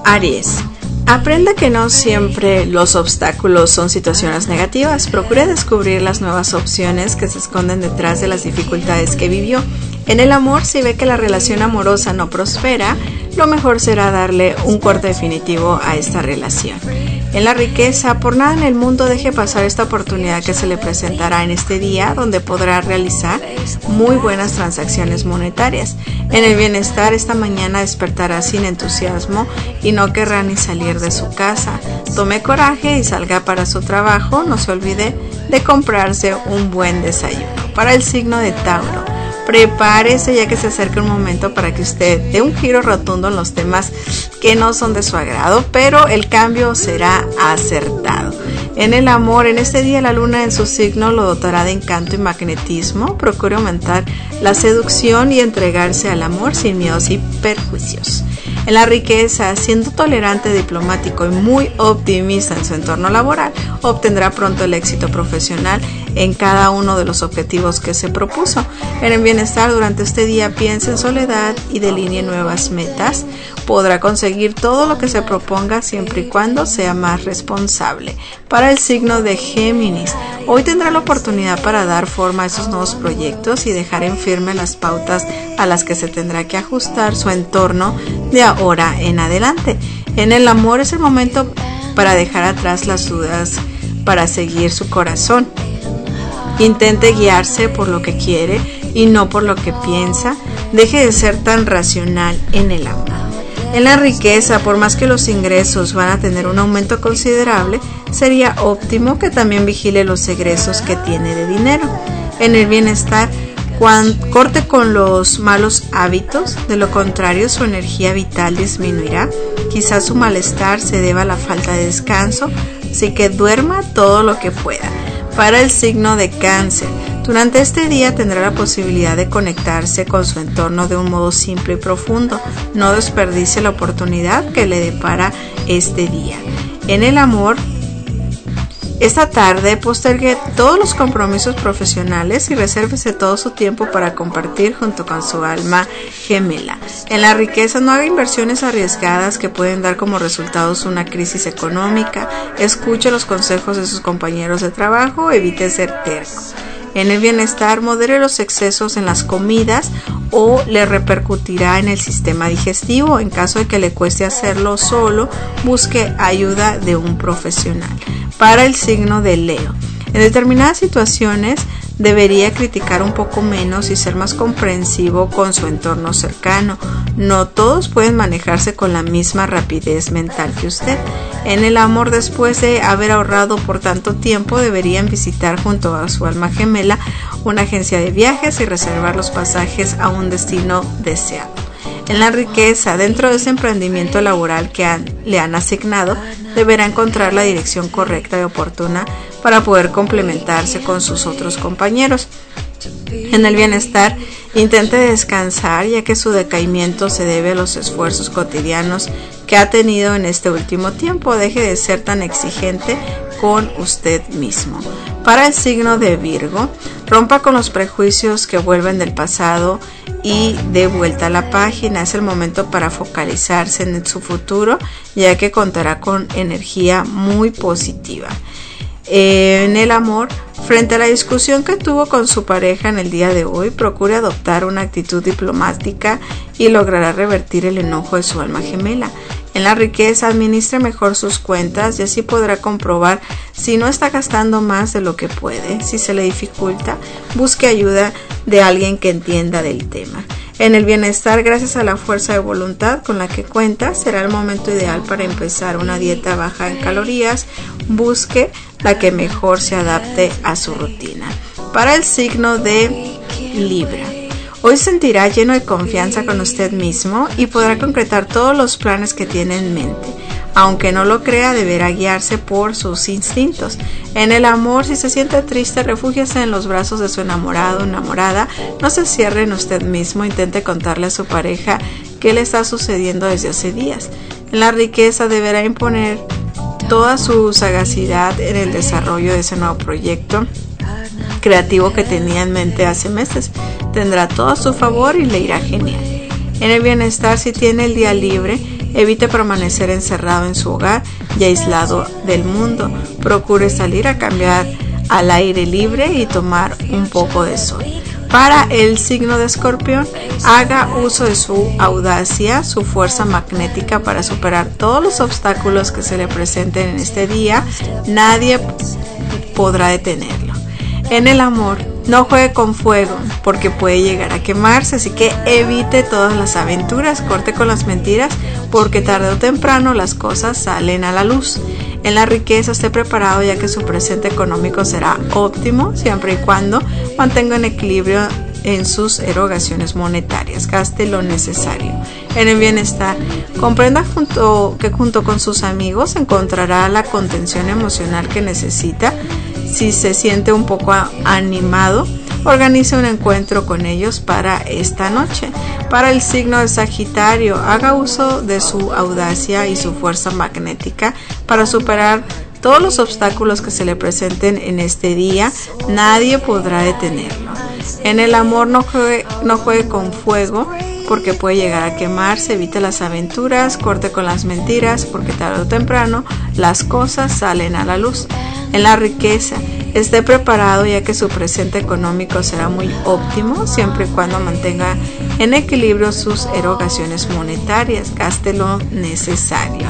S3: Aries. Aprenda que no siempre los obstáculos son situaciones negativas. Procure descubrir las nuevas opciones que se esconden detrás de las dificultades que vivió. En el amor, si ve que la relación amorosa no prospera, lo mejor será darle un corte definitivo a esta relación. En la riqueza, por nada en el mundo deje pasar esta oportunidad que se le presentará en este día, donde podrá realizar muy buenas transacciones monetarias. En el bienestar, esta mañana despertará sin entusiasmo y no querrá ni salir de su casa. Tome coraje y salga para su trabajo. No se olvide de comprarse un buen desayuno. Para el signo de Tauro, prepárese ya que se acerca un momento para que usted dé un giro rotundo en los temas que no son de su agrado, pero el cambio será acertado. En el amor, en este día la luna en su signo lo dotará de encanto y magnetismo. Procure aumentar la seducción y entregarse al amor sin miedos y perjuicios. En la riqueza, siendo tolerante, diplomático y muy optimista en su entorno laboral, obtendrá pronto el éxito profesional en cada uno de los objetivos que se propuso. En el bienestar, durante este día piense en soledad y delinee nuevas metas. Podrá conseguir todo lo que se proponga siempre y cuando sea más responsable. Para el signo de Géminis, hoy tendrá la oportunidad para dar forma a esos nuevos proyectos y dejar en firme las pautas a las que se tendrá que ajustar su entorno de ahora en adelante. En el amor, es el momento para dejar atrás las dudas, para seguir su corazón. Intente guiarse por lo que quiere y no por lo que piensa. Deje de ser tan racional en el amor. En la riqueza, por más que los ingresos van a tener un aumento considerable, sería óptimo que también vigile los egresos que tiene de dinero. En el bienestar, cuando corte con los malos hábitos, de lo contrario su energía vital disminuirá. Quizás su malestar se deba a la falta de descanso, así que duerma todo lo que pueda. Para el signo de Cáncer, durante este día tendrá la posibilidad de conectarse con su entorno de un modo simple y profundo. No desperdicie la oportunidad que le depara este día. En el amor, esta tarde postergue todos los compromisos profesionales y resérvese todo su tiempo para compartir junto con su alma gemela. En la riqueza, no haga inversiones arriesgadas que pueden dar como resultados una crisis económica. Escuche los consejos de sus compañeros de trabajo, evite ser terco. En el bienestar, modere los excesos en las comidas o le repercutirá en el sistema digestivo. En caso de que le cueste hacerlo solo, busque ayuda de un profesional. Para el signo de Leo, en determinadas situaciones debería criticar un poco menos y ser más comprensivo con su entorno cercano. No todos pueden manejarse con la misma rapidez mental que usted. En el amor, después de haber ahorrado por tanto tiempo, deberían visitar junto a su alma gemela una agencia de viajes y reservar los pasajes a un destino deseado. En la riqueza, dentro de ese emprendimiento laboral que han, le han asignado, deberá encontrar la dirección correcta y oportuna para poder complementarse con sus otros compañeros. En el bienestar, intente descansar, ya que su decaimiento se debe a los esfuerzos cotidianos que ha tenido en este último tiempo. Deje de ser tan exigente con usted mismo. Para el signo de Virgo, rompa con los prejuicios que vuelven del pasado y de vuelta a la página. Es el momento para focalizarse en su futuro, ya que contará con energía muy positiva. Eh, en el amor, frente a la discusión que tuvo con su pareja en el día de hoy, procure adoptar una actitud diplomática y logrará revertir el enojo de su alma gemela. En la riqueza, administre mejor sus cuentas y así podrá comprobar si no está gastando más de lo que puede. Si se le dificulta, busque ayuda de alguien que entienda del tema. En el bienestar, gracias a la fuerza de voluntad con la que cuenta, será el momento ideal para empezar una dieta baja en calorías. Busque la que mejor se adapte a su rutina. Para el signo de Libra, hoy se sentirá lleno de confianza con usted mismo y podrá concretar todos los planes que tiene en mente. Aunque no lo crea, deberá guiarse por sus instintos. En el amor, si se siente triste, refúgiese en los brazos de su enamorado o enamorada. No se cierre en usted mismo, intente contarle a su pareja qué le está sucediendo desde hace días. En la riqueza, deberá imponer toda su sagacidad en el desarrollo de ese nuevo proyecto creativo que tenía en mente hace meses. Tendrá todo a su favor y le irá genial. En el bienestar, si tiene el día libre, Evite permanecer encerrado en su hogar y aislado del mundo. Procure salir a cambiar al aire libre y tomar un poco de sol. Para el signo de Escorpión, haga uso de su audacia, su fuerza magnética para superar todos los obstáculos que se le presenten en este día. Nadie podrá detenerlo. En el amor, no juegue con fuego porque puede llegar a quemarse, así que evite todas las aventuras, corte con las mentiras porque tarde o temprano las cosas salen a la luz. En la riqueza, esté preparado ya que su presente económico será óptimo siempre y cuando mantenga un equilibrio en sus erogaciones monetarias. Gaste lo necesario. En el bienestar, comprenda junto, que junto con sus amigos encontrará la contención emocional que necesita. Si se siente un poco animado, organice un encuentro con ellos para esta noche. Para el signo de Sagitario, haga uso de su audacia y su fuerza magnética para superar todos los obstáculos que se le presenten en este día. Nadie podrá detenerlo. En el amor, no juegue, no juegue con fuego porque puede llegar a quemarse. Evite las aventuras, corte con las mentiras porque tarde o temprano las cosas salen a la luz. En la riqueza, esté preparado ya que su presente económico será muy óptimo siempre y cuando mantenga en equilibrio sus erogaciones monetarias. Gaste lo necesario.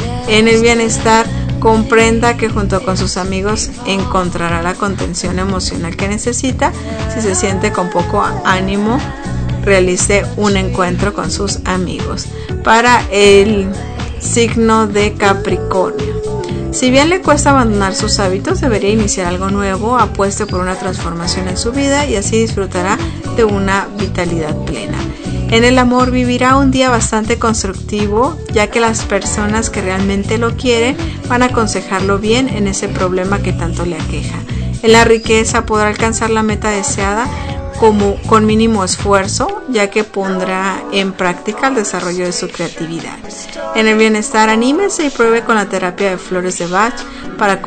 S3: En el bienestar, comprenda que junto con sus amigos encontrará la contención emocional que necesita. Si se siente con poco ánimo, realice un encuentro con sus amigos. Para el signo de Capricornio, si bien le cuesta abandonar sus hábitos, debería iniciar algo nuevo. Apueste por una transformación en su vida y así disfrutará de una vitalidad plena. En el amor, vivirá un día bastante constructivo, ya que las personas que realmente lo quieren van a aconsejarlo bien en ese problema que tanto le aqueja. En la riqueza, podrá alcanzar la meta deseada como con mínimo esfuerzo, ya que pondrá en práctica el desarrollo de su creatividad. En el bienestar, anímese y pruebe con la terapia de flores de Bach para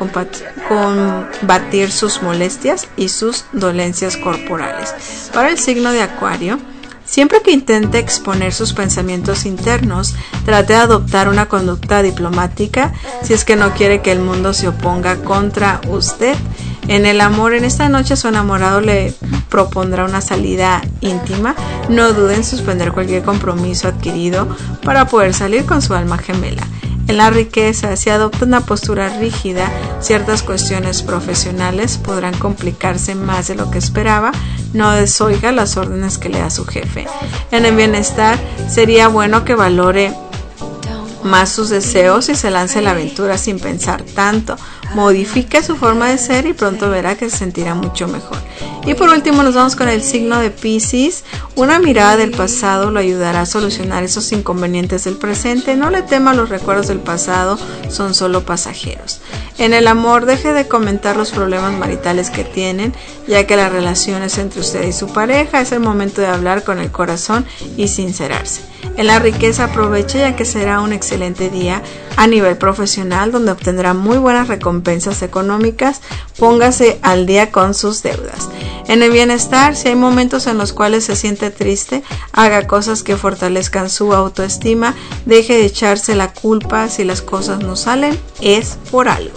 S3: combatir sus molestias y sus dolencias corporales. Para el signo de Acuario, siempre que intente exponer sus pensamientos internos, trate de adoptar una conducta diplomática si es que no quiere que el mundo se oponga contra usted. En el amor, en esta noche su enamorado le propondrá una salida íntima. No dude en suspender cualquier compromiso adquirido para poder salir con su alma gemela. En la riqueza, si adopta una postura rígida, ciertas cuestiones profesionales podrán complicarse más de lo que esperaba. No desoiga las órdenes que le da su jefe. En el bienestar, sería bueno que valore más sus deseos y se lance a la aventura sin pensar tanto. Modifique su forma de ser y pronto verá que se sentirá mucho mejor. Y por último nos vamos con el signo de Piscis. Una mirada del pasado lo ayudará a solucionar esos inconvenientes del presente. No le tema, los recuerdos del pasado son solo pasajeros. En el amor, deje de comentar los problemas maritales que tienen, ya que las relaciones entre usted y su pareja es el momento de hablar con el corazón y sincerarse. En la riqueza, aproveche ya que será un excelente día a nivel profesional donde obtendrá muy buenas recompensas económicas. Póngase al día con sus deudas. En el bienestar, si hay momentos en los cuales se siente triste, haga cosas que fortalezcan su autoestima. Deje de echarse la culpa si las cosas no salen, es por algo.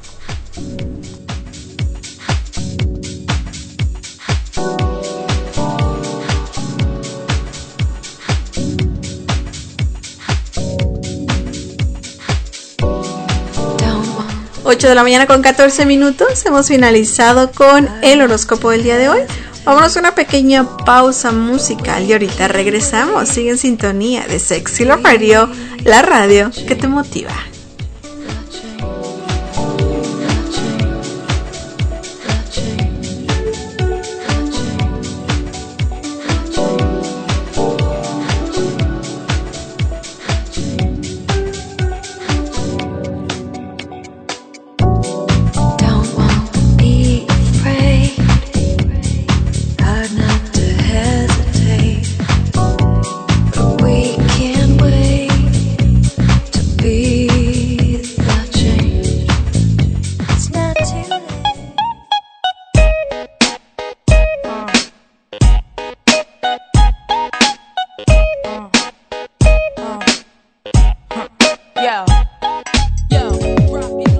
S3: ocho de la mañana con catorce minutos, hemos finalizado con el horóscopo del día de hoy. Vámonos a una pequeña pausa musical y ahorita regresamos. Sigue en sintonía de Sexy Love Radio, la radio que te motiva.
S8: Be
S9: Yo, yo, drop it.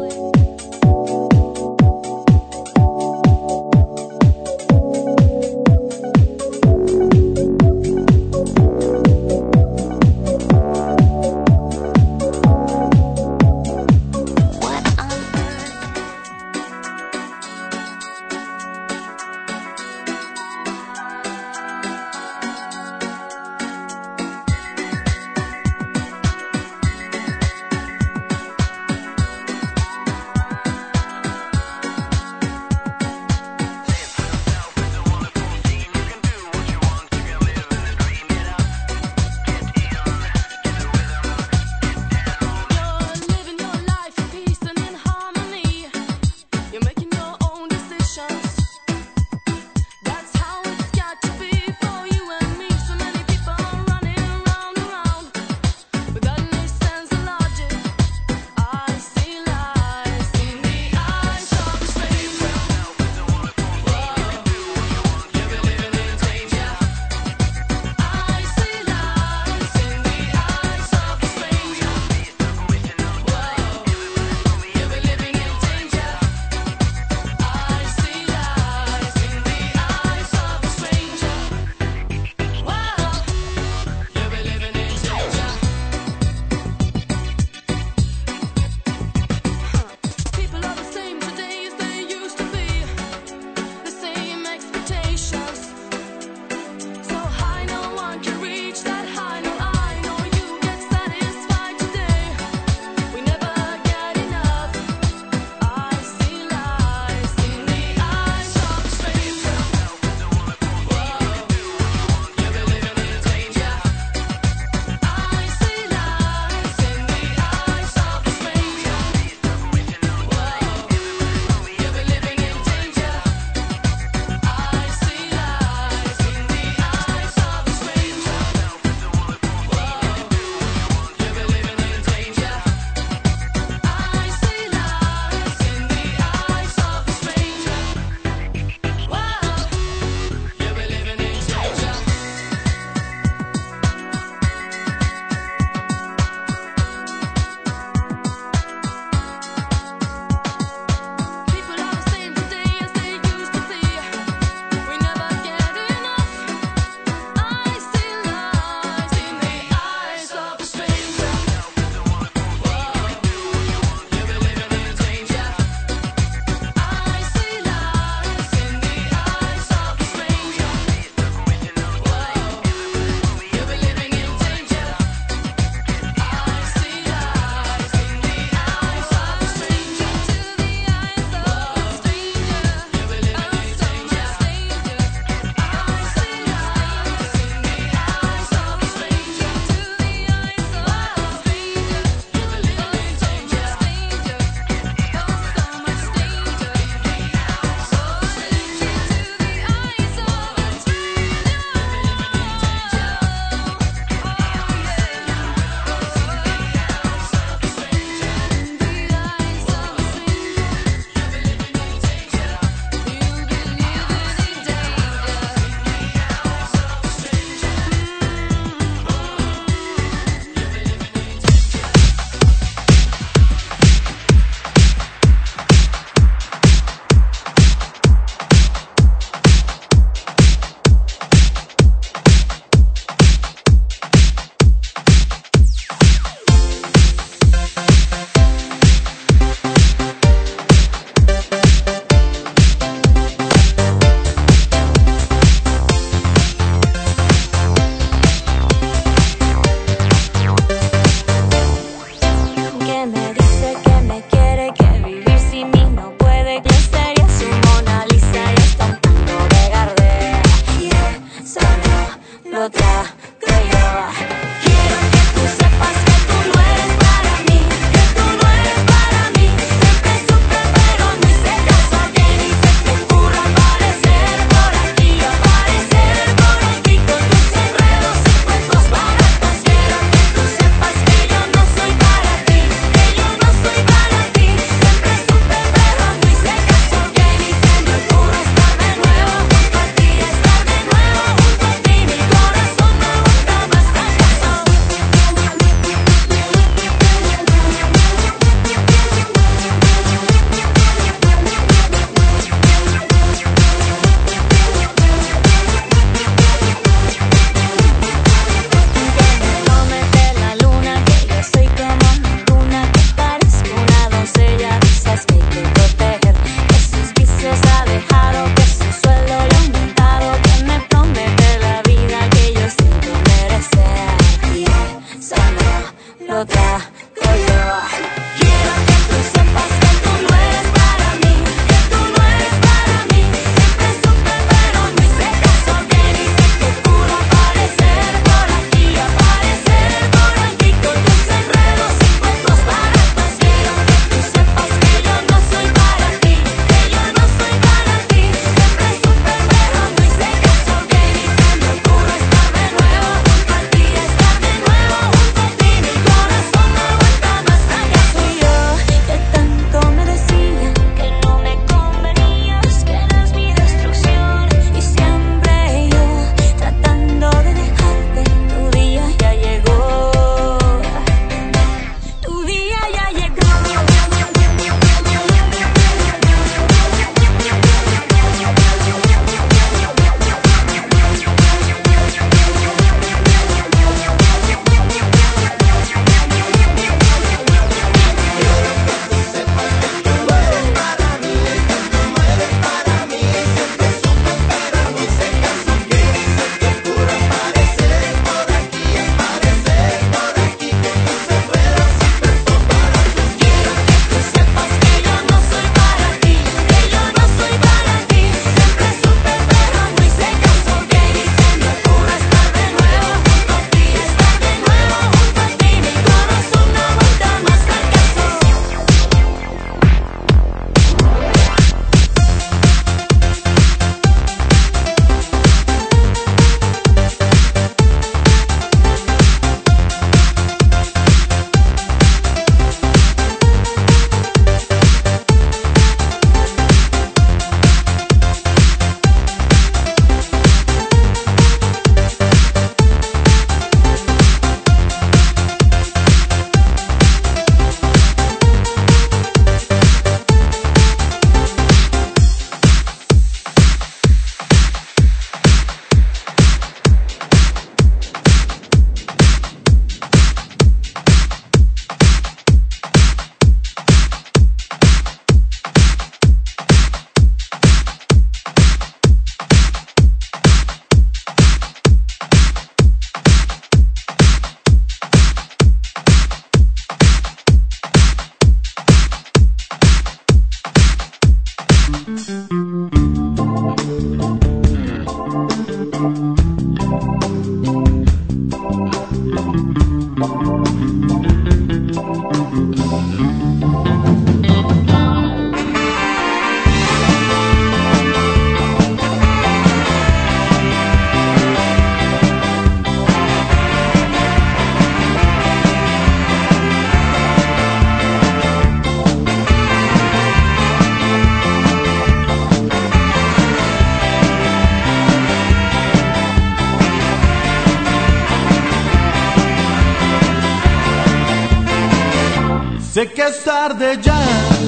S10: Sé que es tarde ya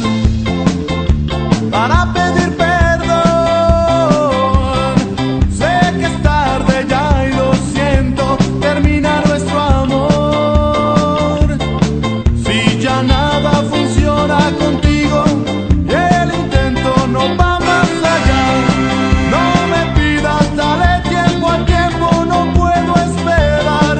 S10: para pedir perdón. Sé que es tarde ya y lo siento, termina nuestro amor. Si ya nada funciona contigo y el intento no va más allá, no me pidas, dale tiempo al tiempo, no puedo esperar.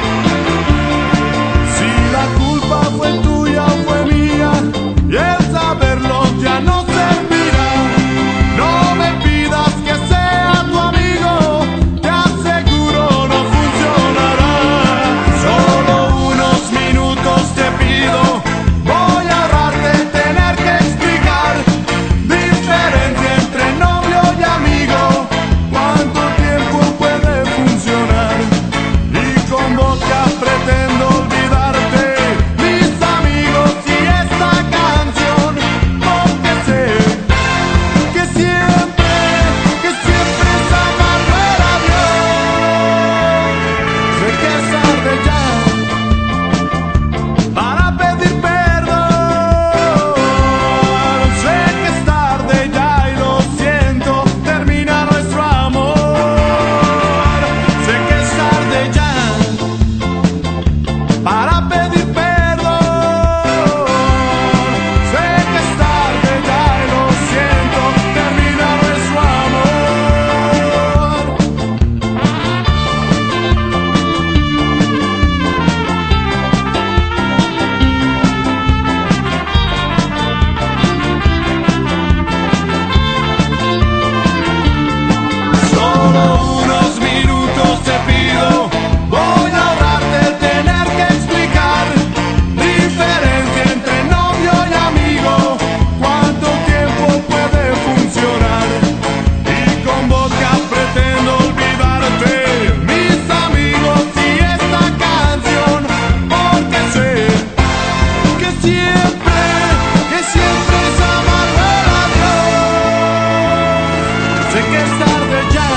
S10: Si la culpa fue tuya o fue mía y el saberlo ya no servirá, no me pidas que sea tu amigo, te aseguro no funcionará. Solo unos minutos te pido, voy a ahorrarte tener que explicar diferencia entre novio y amigo, cuánto tiempo puede funcionar. Y con boca pretendo olvidarte, mis amigos y esta canción, porque sé que siempre, que siempre es amargo el adiós. Sé que es tarde ya para pedir perdón. Sé que es tarde ya y lo siento, termina nuestro amor. Sé que es tarde ya para pedir perdón. Sé que es tarde ya y lo siento, termina nuestro amor. Solo unos minutos te pido, voy a ahorrarte tener que explicar diferencia entre novio y amigo, cuánto tiempo puede funcionar. Y con boca pretendo olvidarte, mis amigos y esta canción, porque sé que siempre, que siempre es amargo el adiós. Sé que es tarde ya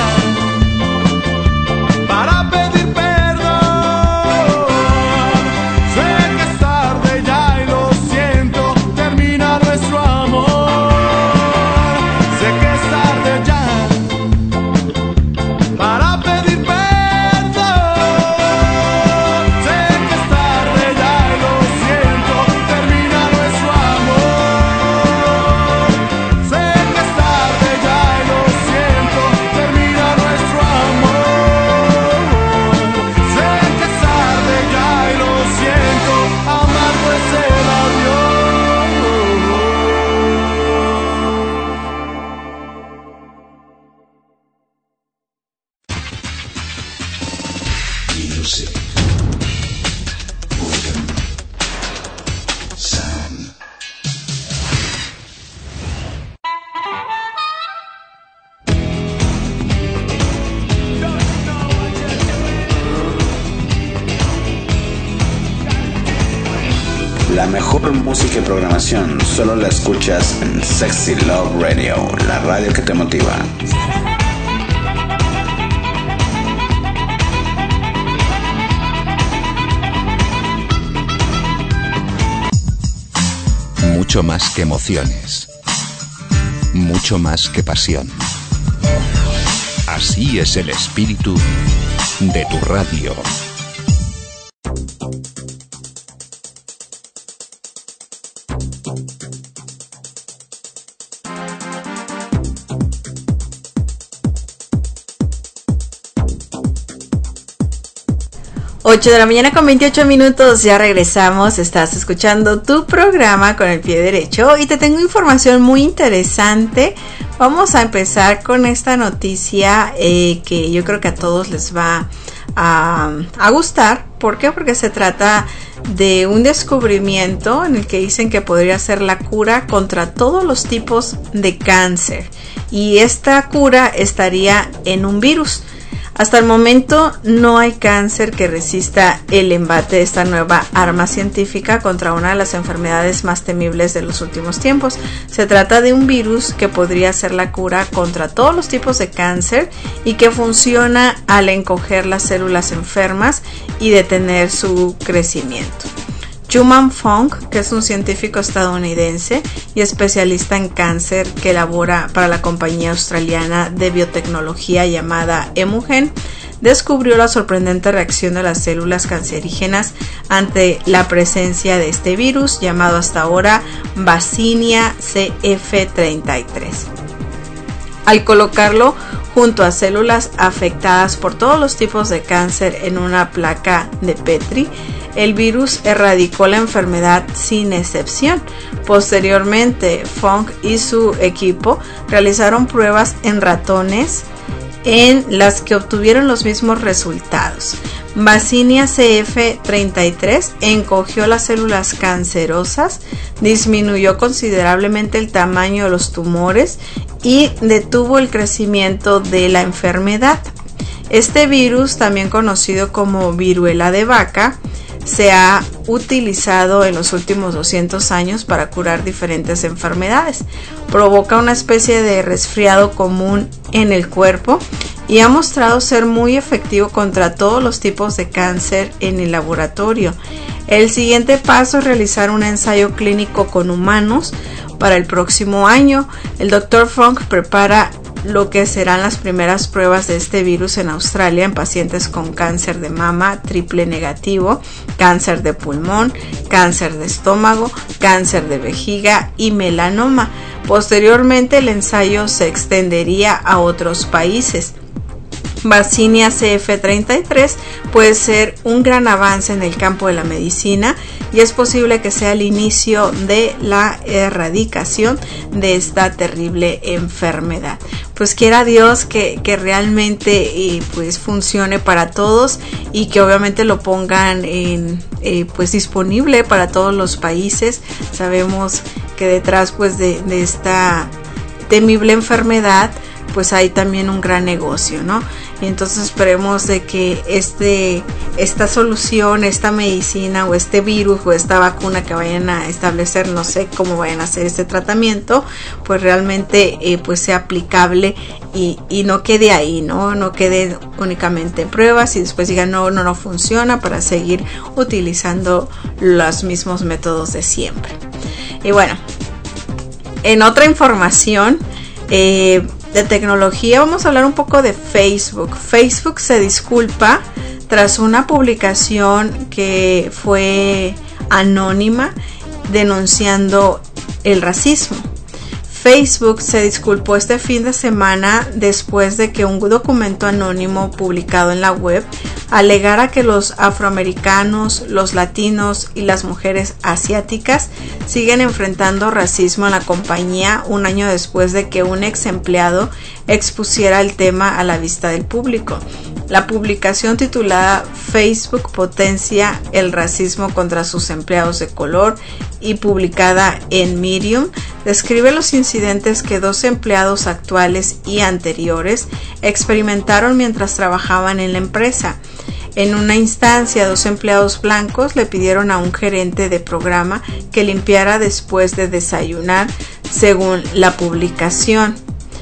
S10: para pedir perdón. Sé que es tarde ya y lo siento, termina nuestro amor. Sé que es tarde ya para pedir perdón. Sé que es tarde ya y lo siento, termina nuestro amor. Sé que es tarde ya y lo siento, termina nuestro amor. Sé que es tarde ya y lo siento, amargo es el adiós.
S2: Music. Organ. Sound.
S1: La mejor música y programación solo la escuchas en Sexy Love Radio, la radio que te motiva.
S2: Mucho más que emociones. Mucho más que pasión. Así es el espíritu de tu radio.
S3: ocho de la mañana con veintiocho minutos, ya regresamos, estás escuchando tu programa con el pie derecho y te tengo información muy interesante. Vamos a empezar con esta noticia eh, que yo creo que a todos les va a, a gustar. ¿Por qué? Porque se trata de un descubrimiento en el que dicen que podría ser la cura contra todos los tipos de cáncer, y esta cura estaría en un virus. Hasta el momento no hay cáncer que resista el embate de esta nueva arma científica contra una de las enfermedades más temibles de los últimos tiempos. Se trata de un virus que podría ser la cura contra todos los tipos de cáncer y que funciona al encoger las células enfermas y detener su crecimiento. Chuman Fong, que es un científico estadounidense y especialista en cáncer que labora para la compañía australiana de biotecnología llamada Emugen, descubrió la sorprendente reacción de las células cancerígenas ante la presencia de este virus llamado hasta ahora Vaccinia C F treinta y tres. Al colocarlo junto a células afectadas por todos los tipos de cáncer en una placa de Petri, el virus erradicó la enfermedad sin excepción. Posteriormente, Fong y su equipo realizaron pruebas en ratones en las que obtuvieron los mismos resultados. Vaccinia C F treinta y tres encogió las células cancerosas, disminuyó considerablemente el tamaño de los tumores y detuvo el crecimiento de la enfermedad. Este virus, también conocido como viruela de vaca, se ha utilizado en los últimos doscientos años para curar diferentes enfermedades. Provoca una especie de resfriado común en el cuerpo y ha mostrado ser muy efectivo contra todos los tipos de cáncer en el laboratorio. El siguiente paso es realizar un ensayo clínico con humanos para el próximo año. El doctor Fong prepara lo que serán las primeras pruebas de este virus en Australia en pacientes con cáncer de mama triple negativo, cáncer de pulmón, cáncer de estómago, cáncer de vejiga y melanoma. Posteriormente, el ensayo se extendería a otros países. Vaccinia C F treinta y tres puede ser un gran avance en el campo de la medicina y es posible que sea el inicio de la erradicación de esta terrible enfermedad. Pues quiera Dios que, que realmente eh, pues funcione para todos y que obviamente lo pongan en, eh, pues disponible para todos los países. Sabemos que detrás pues de, de esta temible enfermedad pues hay también un gran negocio, ¿no? Y entonces esperemos de que este, esta solución, esta medicina o este virus o esta vacuna que vayan a establecer, no sé cómo vayan a hacer este tratamiento, pues realmente eh, pues sea aplicable y, y no quede ahí, ¿no? No quede únicamente en pruebas y después digan no, no, no funciona, para seguir utilizando los mismos métodos de siempre. Y bueno, en otra información, eh, de tecnología, vamos a hablar un poco de Facebook. Facebook se disculpa tras una publicación que fue anónima denunciando el racismo. Facebook se disculpó este fin de semana después de que un documento anónimo publicado en la web alegara que los afroamericanos, los latinos y las mujeres asiáticas siguen enfrentando racismo en la compañía un año después de que un ex empleado expusiera el tema a la vista del público. La publicación titulada Facebook potencia el racismo contra sus empleados de color y publicada en Medium describe los incidentes que dos empleados actuales y anteriores experimentaron mientras trabajaban en la empresa. En una instancia, dos empleados blancos le pidieron a un gerente de programa que limpiara después de desayunar, según la publicación.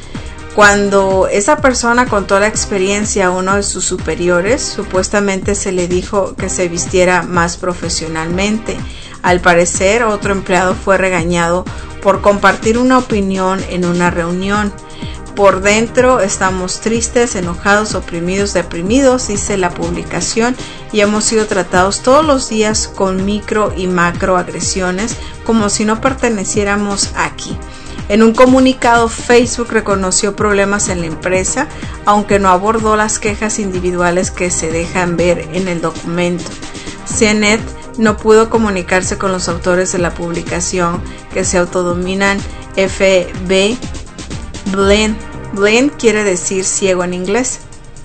S3: Cuando esa persona contó la experiencia a uno de sus superiores, supuestamente se le dijo que se vistiera más profesionalmente. Al parecer, otro empleado fue regañado por compartir una opinión en una reunión. Por dentro estamos tristes, enojados, oprimidos, deprimidos, dice la publicación, y hemos sido tratados todos los días con micro y macro agresiones como si no perteneciéramos aquí. En un comunicado, Facebook reconoció problemas en la empresa, aunque no abordó las quejas individuales que se dejan ver en el documento. C N E T no pudo comunicarse con los autores de la publicación, que se autodenominan F B Blind. Blind quiere decir ciego en inglés.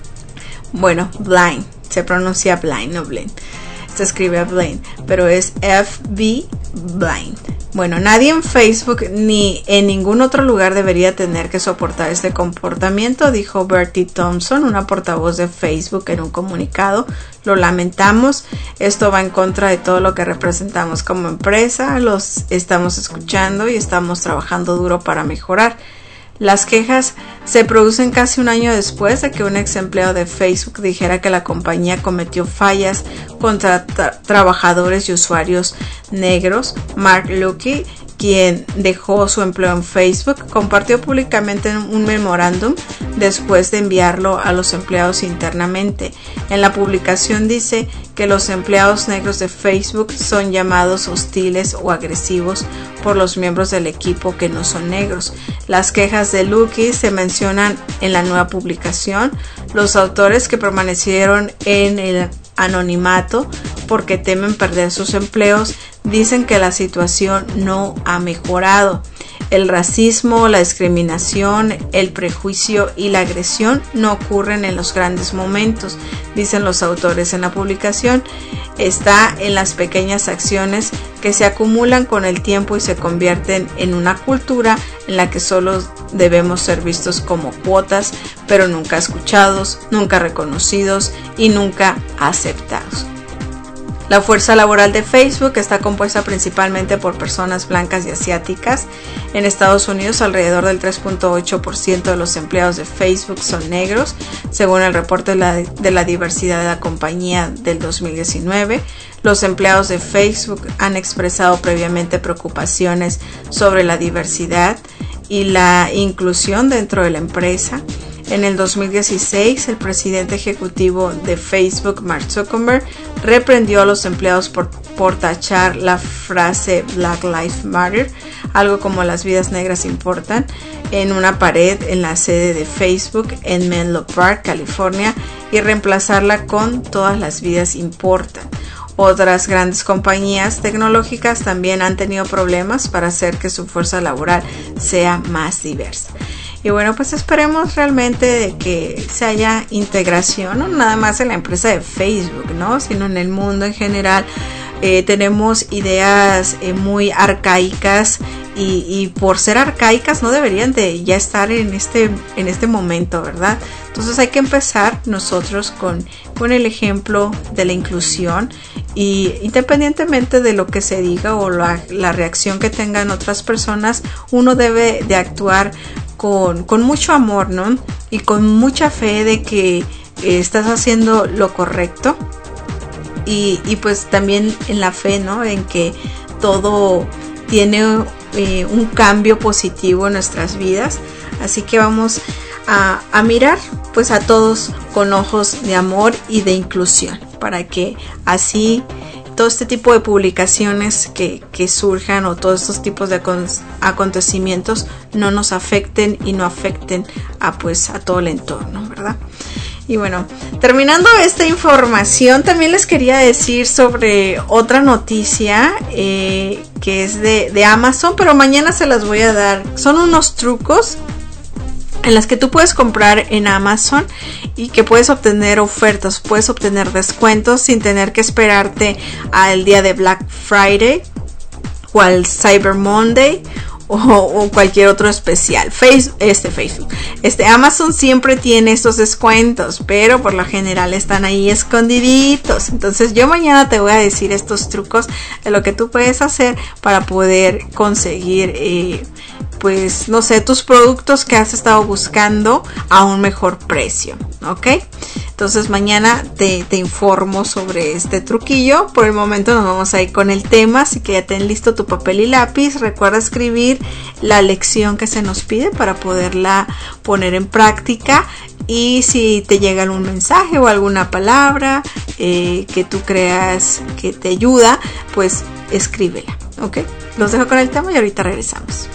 S3: Bueno, blind, se pronuncia blind, no blind. Se escribe blind, pero es F B Blind. Bueno, nadie en Facebook ni en ningún otro lugar debería tener que soportar este comportamiento, dijo Bertie Thompson, una portavoz de Facebook, en un comunicado. Lo lamentamos, esto va en contra de todo lo que representamos como empresa, los estamos escuchando y estamos trabajando duro para mejorar. Las quejas se producen casi un año después de que un ex empleado de Facebook dijera que la compañía cometió fallas contra tra- trabajadores y usuarios negros. Mark Luckey, quien dejó su empleo en Facebook, compartió públicamente un memorándum después de enviarlo a los empleados internamente. En la publicación dice que los empleados negros de Facebook son llamados hostiles o agresivos por los miembros del equipo que no son negros. Las quejas de Luckey se mencionan en la nueva publicación. Los autores, que permanecieron en el anonimato porque temen perder sus empleos, dicen que la situación no ha mejorado. El racismo, la discriminación, el prejuicio y la agresión no ocurren en los grandes momentos, dicen los autores en la publicación. Está en las pequeñas acciones que se acumulan con el tiempo y se convierten en una cultura en la que solo debemos ser vistos como cuotas, pero nunca escuchados, nunca reconocidos y nunca aceptados. La fuerza laboral de Facebook está compuesta principalmente por personas blancas y asiáticas. En Estados Unidos, alrededor del tres punto ocho por ciento de los empleados de Facebook son negros, según el reporte de la, de la diversidad de la compañía del dos mil diecinueve. Los empleados de Facebook han expresado previamente preocupaciones sobre la diversidad y la inclusión dentro de la empresa. En el dos mil dieciséis, el presidente ejecutivo de Facebook, Mark Zuckerberg, reprendió a los empleados por, por tachar la frase Black Lives Matter, algo como las vidas negras importan, en una pared en la sede de Facebook en Menlo Park, California, y reemplazarla con todas las vidas importan. Otras grandes compañías tecnológicas también han tenido problemas para hacer que su fuerza laboral sea más diversa. Y bueno, pues esperemos realmente de que se haya integración, no nada más en la empresa de Facebook, ¿no?, sino en el mundo en general. Eh, tenemos ideas eh, muy arcaicas y, y por ser arcaicas no deberían de ya estar en este, en este momento, ¿verdad? Entonces hay que empezar nosotros con, con el ejemplo de la inclusión, y independientemente de lo que se diga o la, la reacción que tengan otras personas, uno debe de actuar con, con mucho amor, ¿no? Y con mucha fe de que eh, estás haciendo lo correcto. Y, y pues también en la fe, ¿no?, en que todo tiene eh, un cambio positivo en nuestras vidas. Así que vamos a, a mirar pues a todos con ojos de amor y de inclusión, para que así todo este tipo de publicaciones que, que surjan, o todos estos tipos de acontecimientos, no nos afecten y no afecten a pues a todo el entorno, ¿verdad? Y bueno, terminando esta información, también les quería decir sobre otra noticia eh, que es de, de Amazon, pero mañana se las voy a dar. Son unos trucos en las que tú puedes comprar en Amazon y que puedes obtener ofertas, puedes obtener descuentos sin tener que esperarte al día de Black Friday o al Cyber Monday o, o cualquier otro especial. Face, este Facebook, este Amazon siempre tiene estos descuentos, pero por lo general están ahí escondiditos. Entonces yo mañana te voy a decir estos trucos de lo que tú puedes hacer para poder conseguir eh, pues no sé, tus productos que has estado buscando a un mejor precio, ¿ok? Entonces mañana te, te informo sobre este truquillo. Por el momento nos vamos a ir con el tema, así que ya ten listo tu papel y lápiz. Recuerda escribir la lección que se nos pide para poderla poner en práctica. Y si te llega algún mensaje o alguna palabra eh, que tú creas que te ayuda, pues escríbela, ¿ok? Los dejo con el tema y ahorita regresamos.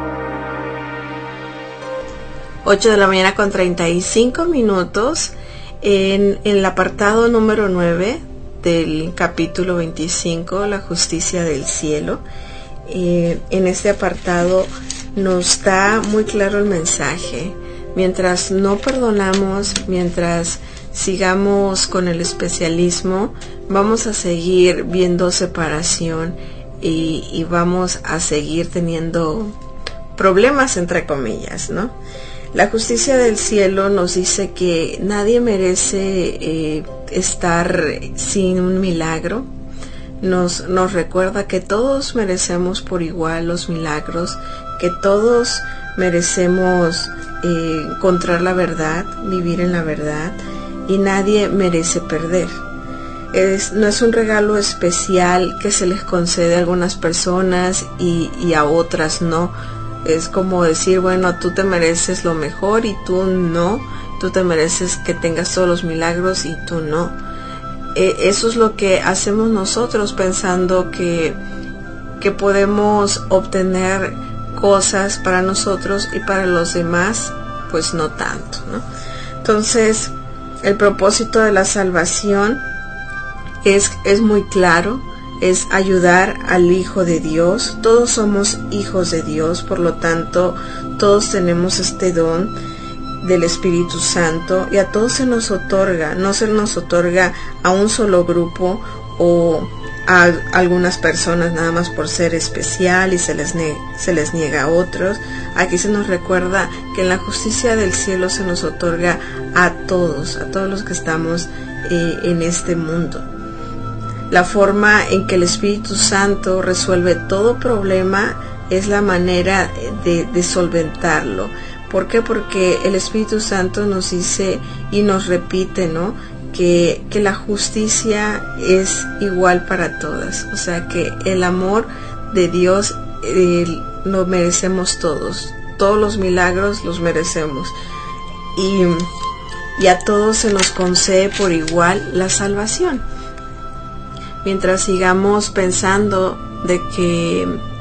S3: ocho de la mañana con treinta y cinco minutos. En, en el apartado número nueve del capítulo veinticinco, la justicia del cielo, eh, en este apartado nos da muy claro el mensaje. Mientras no perdonamos, mientras sigamos con el especialismo, vamos a seguir viendo separación y, y vamos a seguir teniendo problemas, entre comillas, ¿no? La justicia del cielo nos dice que nadie merece eh, estar sin un milagro. Nos, nos recuerda que todos merecemos por igual los milagros, que todos merecemos eh, encontrar la verdad, vivir en la verdad, y nadie merece perder. Es, no es un regalo especial que se les concede a algunas personas y, y a otras no. Es como decir, bueno, tú te mereces lo mejor y tú no. Tú te mereces que tengas todos los milagros y tú no. Eh, eso es lo que hacemos nosotros, pensando que, que podemos obtener cosas para nosotros y para los demás, pues no tanto, ¿no? Entonces, el propósito de la salvación es, es muy claro. Es ayudar al Hijo de Dios. Todos somos hijos de Dios, por lo tanto, todos tenemos este don del Espíritu Santo y a todos se nos otorga. No se nos otorga a un solo grupo o a algunas personas nada más por ser especial y se les, ne- se les niega a otros. Aquí se nos recuerda que en la justicia del cielo se nos otorga a todos, a todos los que estamos eh, en este mundo. La forma en que el Espíritu Santo resuelve todo problema es la manera de, de solventarlo. ¿Por qué? Porque el Espíritu Santo nos dice y nos repite, ¿no? Que, que la justicia es igual para todas. O sea, que el amor de Dios eh, lo merecemos todos. Todos los milagros los merecemos. Y, y a todos se nos concede por igual la salvación. Mientras sigamos pensando de que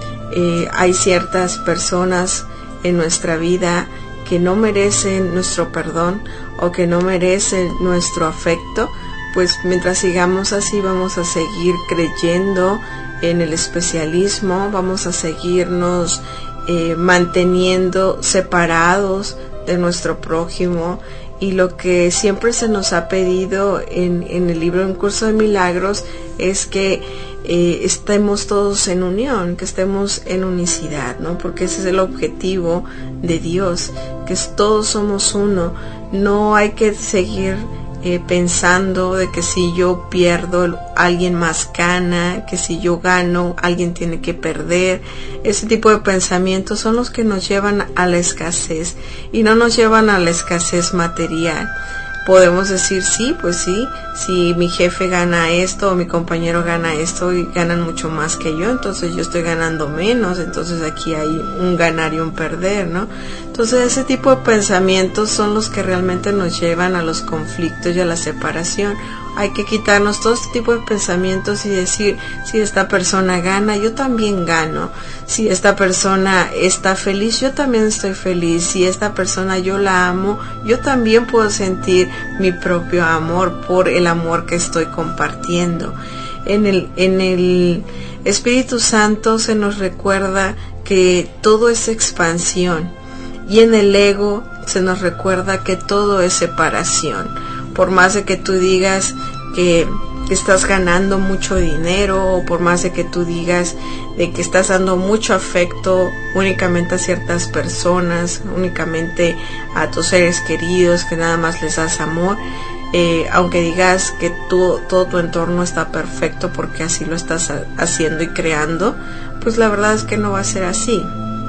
S3: eh, hay ciertas personas en nuestra vida que no merecen nuestro perdón o que no merecen nuestro afecto, pues mientras sigamos así vamos a seguir creyendo en el especialismo, vamos a seguirnos eh, manteniendo separados de nuestro prójimo. Y lo que siempre se nos ha pedido en, en el libro Un Curso de Milagros es que eh, estemos todos en unión, que estemos en unicidad, ¿no? Porque ese es el objetivo de Dios, que es, todos somos uno. No hay que seguir eh, pensando de que si yo pierdo, alguien más gana, que si yo gano, alguien tiene que perder. Ese tipo de pensamientos son los que nos llevan a la escasez y no nos llevan a la escasez material. Podemos decir, sí, pues sí, si mi jefe gana esto o mi compañero gana esto y ganan mucho más que yo, entonces yo estoy ganando menos, entonces aquí hay un ganar y un perder, ¿no? Entonces ese tipo de pensamientos son los que realmente nos llevan a los conflictos y a la separación. Hay que quitarnos todo este tipo de pensamientos y decir, si esta persona gana, yo también gano. Si esta persona está feliz, yo también estoy feliz. Si esta persona yo la amo, yo también puedo sentir mi propio amor por el amor que estoy compartiendo. En el, en el Espíritu Santo se nos recuerda que todo es expansión, y en el ego se nos recuerda que todo es separación. Por más de que tú digas que estás ganando mucho dinero, o por más de que tú digas de que estás dando mucho afecto únicamente a ciertas personas, únicamente a tus seres queridos, que nada más les das amor, eh, aunque digas que tú, todo tu entorno está perfecto porque así lo estás haciendo y creando, pues la verdad es que no va a ser así.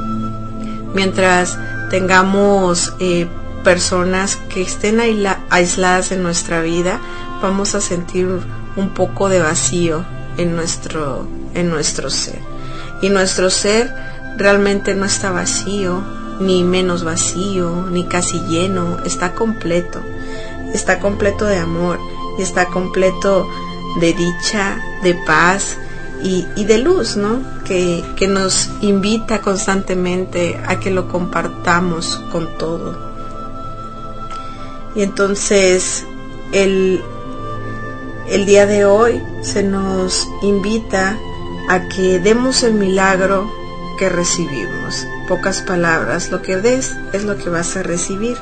S3: Mientras tengamos eh, personas que estén aisla- aisladas en nuestra vida, vamos a sentir un poco de vacío en nuestro, en nuestro ser. Y nuestro ser realmente no está vacío, ni menos vacío, ni casi lleno, está completo. Está completo de amor, y está completo de dicha, de paz y, y de luz, ¿no? Que, que nos invita constantemente a que lo compartamos con todo. Y entonces el, el día de hoy se nos invita a que demos el milagro que recibimos. Pocas palabras, lo que des es lo que vas a recibir.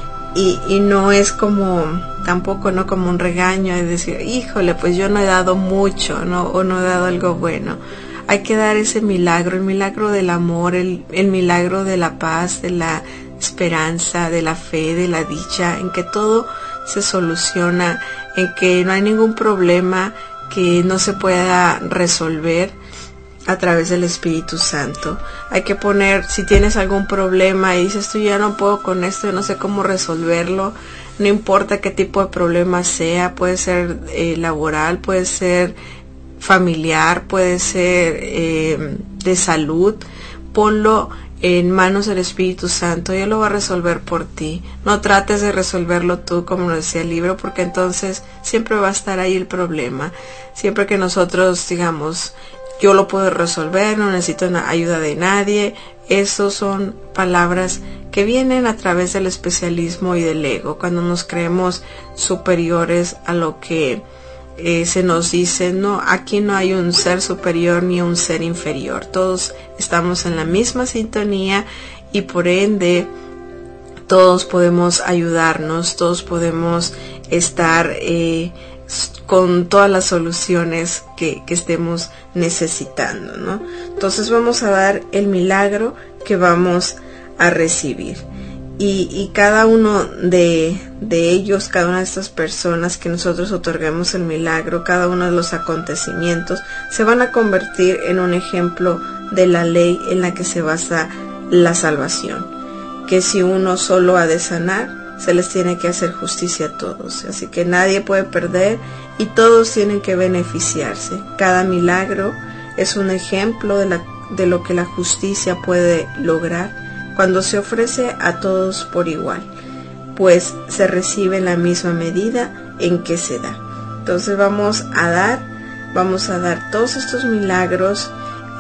S3: Y, y no es como, tampoco no como un regaño de decir, híjole, pues yo no he dado mucho, ¿no? O no he dado algo bueno. Hay que dar ese milagro, el milagro del amor, el, el milagro de la paz, de la esperanza, de la fe, de la dicha, en que todo se soluciona, en que no hay ningún problema que no se pueda resolver a través del Espíritu Santo. Hay que poner, si tienes algún problema y dices tú ya no puedo con esto, yo no sé cómo resolverlo, no importa qué tipo de problema sea, puede ser eh, laboral, puede ser familiar, puede ser eh, de salud, ponlo en manos del Espíritu Santo, Él lo va a resolver por ti. No trates de resolverlo tú, como nos decía el libro, porque entonces siempre va a estar ahí el problema. Siempre que nosotros digamos, yo lo puedo resolver, no necesito ayuda de nadie, esas son palabras que vienen a través del especialismo y del ego, cuando nos creemos superiores a lo que Eh, se nos dice, no, aquí no hay un ser superior ni un ser inferior, todos estamos en la misma sintonía y por ende todos podemos ayudarnos, todos podemos estar eh, con todas las soluciones que, que estemos necesitando, ¿no? Entonces vamos a dar el milagro que vamos a recibir. Y, y cada uno de, de ellos, cada una de estas personas que nosotros otorguemos el milagro, cada uno de los acontecimientos, se van a convertir en un ejemplo de la ley en la que se basa la salvación. Que si uno solo ha de sanar, se les tiene que hacer justicia a todos. Así que nadie puede perder y todos tienen que beneficiarse. Cada milagro es un ejemplo de, la, de lo que la justicia puede lograr cuando se ofrece a todos por igual, pues se recibe en la misma medida en que se da. Entonces vamos a dar, vamos a dar todos estos milagros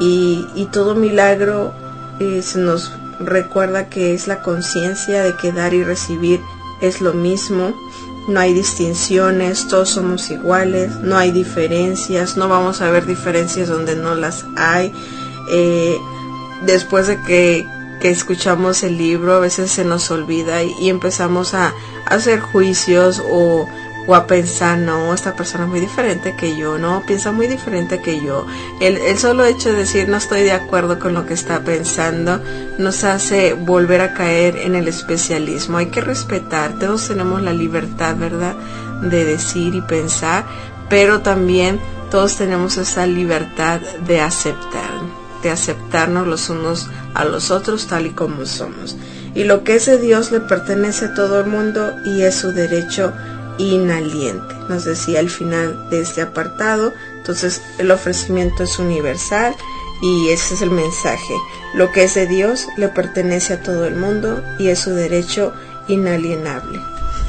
S3: y, y todo milagro eh, se nos recuerda que es la conciencia de que dar y recibir es lo mismo, no hay distinciones, todos somos iguales, no hay diferencias, no vamos a ver diferencias donde no las hay. Eh, después de que que escuchamos el libro, a veces se nos olvida y, y empezamos a, a hacer juicios o, o a pensar, no, esta persona es muy diferente que yo, no, piensa muy diferente que yo. El, el solo hecho de decir no estoy de acuerdo con lo que está pensando nos hace volver a caer en el especialismo. Hay que respetar, todos tenemos la libertad, ¿verdad?, de decir y pensar, pero también todos tenemos esa libertad de aceptar, de aceptarnos los unos a los otros tal y como somos. Y lo que es de Dios le pertenece a todo el mundo y es su derecho inaliente, nos decía al final de este apartado. Entonces el ofrecimiento es universal y ese es el mensaje. Lo que es de Dios le pertenece a todo el mundo y es su derecho inalienable.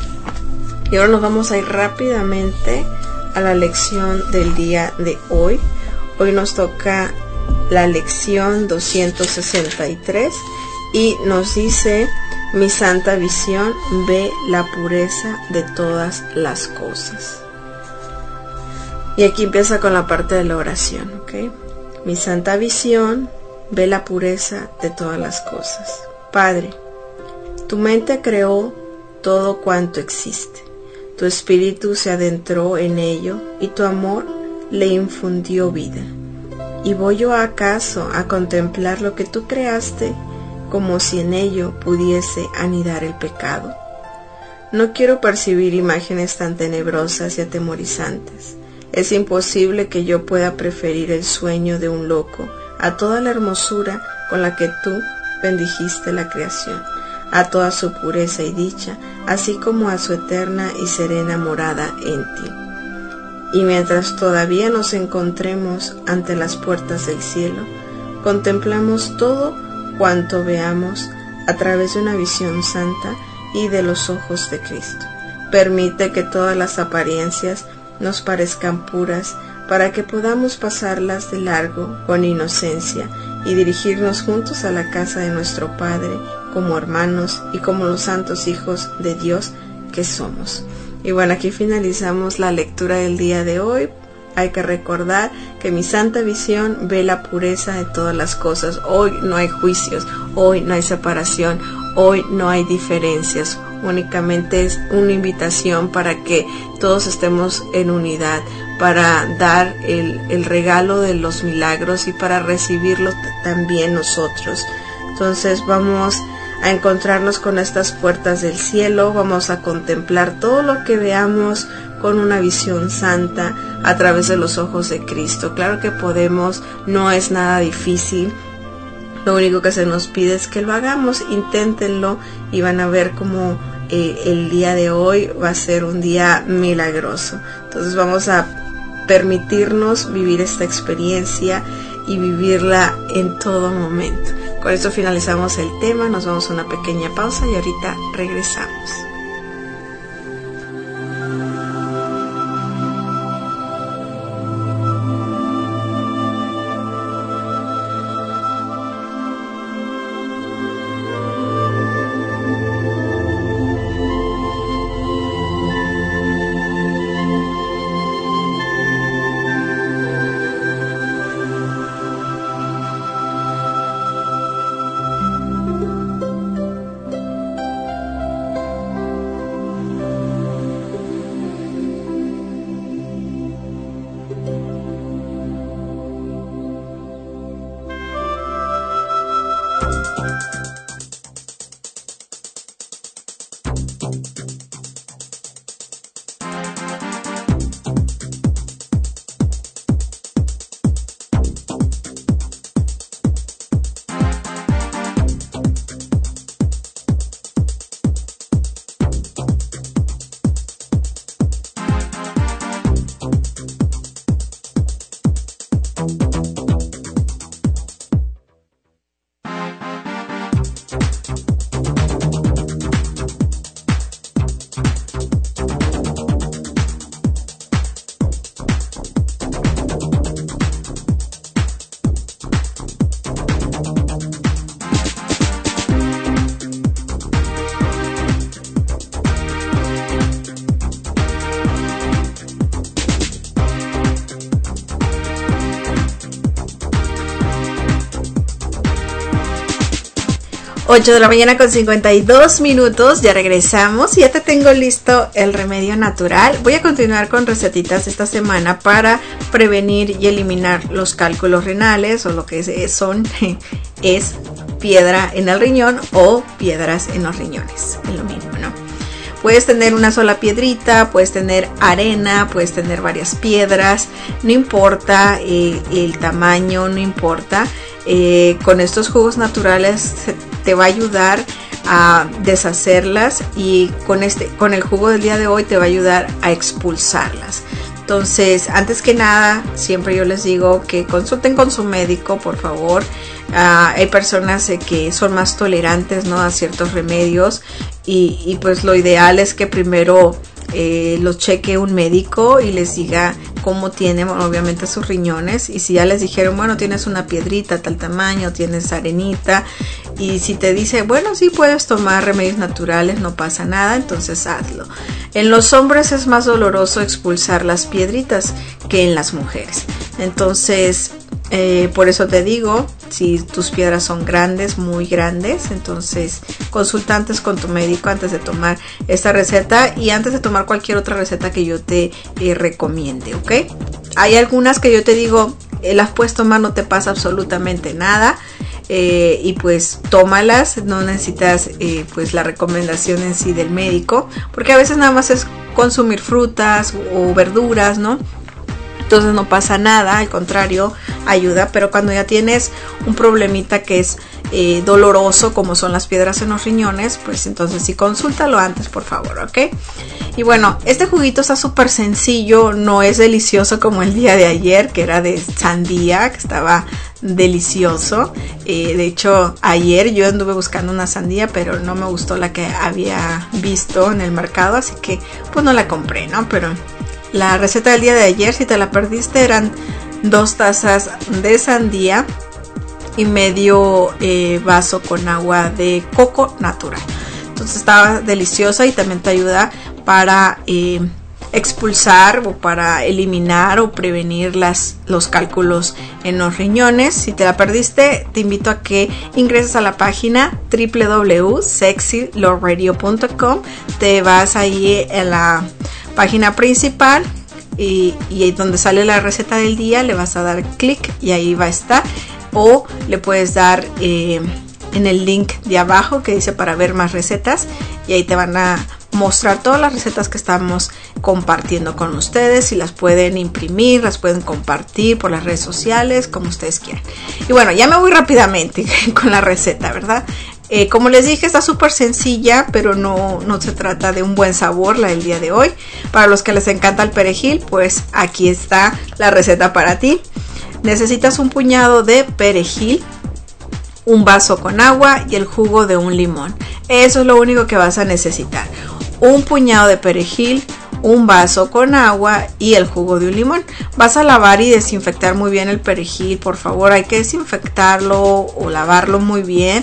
S3: Y ahora nos vamos a ir rápidamente a la lección del día de hoy. Hoy nos toca la lección doscientos sesenta y tres y nos dice: mi santa visión ve la pureza de todas las cosas. Y aquí empieza con la parte de la oración, ¿ok? Mi santa visión ve la pureza de todas las cosas. Padre, tu mente creó todo cuanto existe. Tu espíritu se adentró en ello y tu amor le infundió vida. ¿Y voy yo acaso a contemplar lo que tú creaste como si en ello pudiese anidar el pecado? No quiero percibir imágenes tan tenebrosas y atemorizantes. Es imposible que yo pueda preferir el sueño de un loco a toda la hermosura con la que tú bendijiste la creación, a toda su pureza y dicha, así como a su eterna y serena morada en ti. Y mientras todavía nos encontremos ante las puertas del cielo, contemplamos todo cuanto veamos a través de una visión santa y de los ojos de Cristo. Permite que todas las apariencias nos parezcan puras para que podamos pasarlas de largo con inocencia y dirigirnos juntos a la casa de nuestro Padre como hermanos y como los santos hijos de Dios que somos. Y bueno, aquí finalizamos la lectura del día de hoy. Hay que recordar que mi santa visión ve la pureza de todas las cosas. Hoy no hay juicios, hoy no hay separación, hoy no hay diferencias. Únicamente es una invitación para que todos estemos en unidad, para dar el, el regalo de los milagros y para recibirlo t- también nosotros. Entonces vamos a encontrarnos con estas puertas del cielo, vamos a contemplar todo lo que veamos con una visión santa a través de los ojos de Cristo. Claro que podemos, no es nada difícil. Lo único que se nos pide es que lo hagamos, inténtenlo y van a ver cómo eh, el día de hoy va a ser un día milagroso. Entonces vamos a permitirnos vivir esta experiencia y vivirla en todo momento. Con esto finalizamos el tema, nos vamos a una pequeña pausa y ahorita regresamos. ocho de la mañana con cincuenta y dos minutos, ya regresamos y ya te tengo listo el remedio natural. Voy a continuar con recetitas esta semana para prevenir y eliminar los cálculos renales o lo que es, son es piedra en el riñón o piedras en los riñones, es lo mismo, ¿no? Puedes tener una sola piedrita, puedes tener arena, puedes tener varias piedras, no importa eh, el tamaño, no importa. Eh, con estos jugos naturales te va a ayudar a deshacerlas y con este, con el jugo del día de hoy te va a ayudar a expulsarlas. Entonces, antes que nada, siempre yo les digo que consulten con su médico, por favor. Uh, hay personas eh, que son más tolerantes, ¿no?, a ciertos remedios y, y pues lo ideal es que primero eh, los cheque un médico y les diga cómo tienen obviamente sus riñones, y si ya les dijeron, bueno, tienes una piedrita tal tamaño, tienes arenita, y si te dice, bueno, sí puedes tomar remedios naturales, no pasa nada, entonces hazlo. En los hombres es más doloroso expulsar las piedritas que en las mujeres, entonces Eh, por eso te digo, si tus piedras son grandes, muy grandes, entonces consulta antes con tu médico antes de tomar esta receta y antes de tomar cualquier otra receta que yo te eh, recomiende, ¿ok? Hay algunas que yo te digo, eh, las puedes tomar, no te pasa absolutamente nada. Eh, y pues tómalas, no necesitas eh, pues la recomendación en sí del médico, porque a veces nada más es consumir frutas o verduras, ¿no? Entonces no pasa nada, al contrario, ayuda, pero cuando ya tienes un problemita que es eh, doloroso, como son las piedras en los riñones, pues entonces sí, consúltalo antes, por favor, ¿ok? Y bueno, este juguito está súper sencillo, no es delicioso como el día de ayer, que era de sandía, que estaba delicioso. Eh, de hecho, ayer yo anduve buscando una sandía, pero no me gustó la que había visto en el mercado, así que pues no la compré, ¿no? Pero la receta del día de ayer, si te la perdiste, eran dos tazas de sandía y medio eh, vaso con agua de coco natural. Entonces estaba deliciosa y también te ayuda para eh, expulsar o para eliminar o prevenir las, los cálculos en los riñones. Si te la perdiste, te invito a que ingreses a la página doble u doble u doble u punto sexy love radio punto com. Te vas ahí en la página principal y, y ahí donde sale la receta del día le vas a dar clic y ahí va a estar, o le puedes dar eh, en el link de abajo que dice para ver más recetas, y ahí te van a mostrar todas las recetas que estamos compartiendo con ustedes, y las pueden imprimir, las pueden compartir por las redes sociales, como ustedes quieran. Y bueno, ya me voy rápidamente con la receta, ¿verdad? Eh, como les dije, está súper sencilla, pero no, no se trata de un buen sabor la del día de hoy. Para los que les encanta el perejil, pues aquí está la receta para ti. Necesitas un puñado de perejil, un vaso con agua y el jugo de un limón. Eso es lo único que vas a necesitar. Un puñado de perejil, un vaso con agua y el jugo de un limón. Vas a lavar y desinfectar muy bien el perejil, por favor. Hay que desinfectarlo o lavarlo muy bien,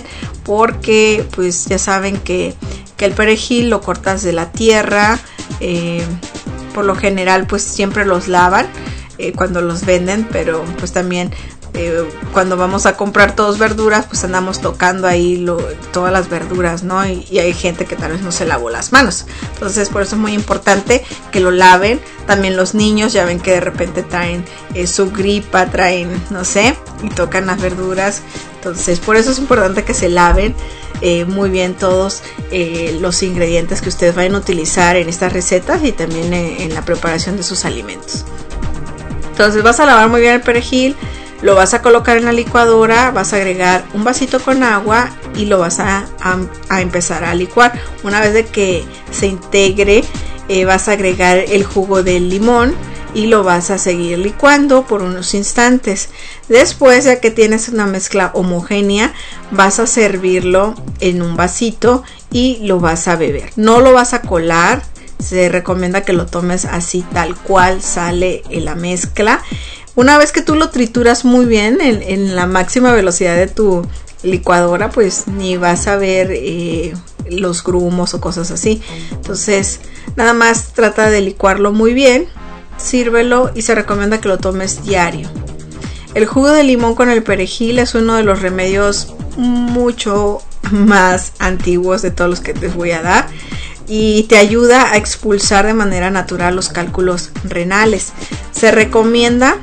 S3: porque pues ya saben que, que el perejil lo cortas de la tierra. Eh, por lo general pues siempre los lavan eh, cuando los venden, pero pues también Eh, cuando vamos a comprar todos verduras, pues andamos tocando ahí lo, todas las verduras, ¿no? Y, y hay gente que tal vez no se lavó las manos. Entonces por eso es muy importante que lo laven. También los niños, ya ven que de repente traen eh, su gripa, traen, no sé, y tocan las verduras. Entonces por eso es importante que se laven eh, muy bien todos eh, los ingredientes que ustedes vayan a utilizar en estas recetas y también en, en la preparación de sus alimentos. Entonces vas a lavar muy bien el perejil. Lo vas a colocar en la licuadora, vas a agregar un vasito con agua y lo vas a, a, a empezar a licuar. Una vez de que se integre, eh, vas a agregar el jugo del limón y lo vas a seguir licuando por unos instantes. Después, ya que tienes una mezcla homogénea, vas a servirlo en un vasito y lo vas a beber. No lo vas a colar, se recomienda que lo tomes así tal cual sale en la mezcla. Una vez que tú lo trituras muy bien en, en la máxima velocidad de tu licuadora, pues ni vas a ver eh, los grumos o cosas así. Entonces nada más trata de licuarlo muy bien, sírvelo y se recomienda que lo tomes diario. El jugo de limón con el perejil es uno de los remedios mucho más antiguos de todos los que te voy a dar, y te ayuda a expulsar de manera natural los cálculos renales. Se recomienda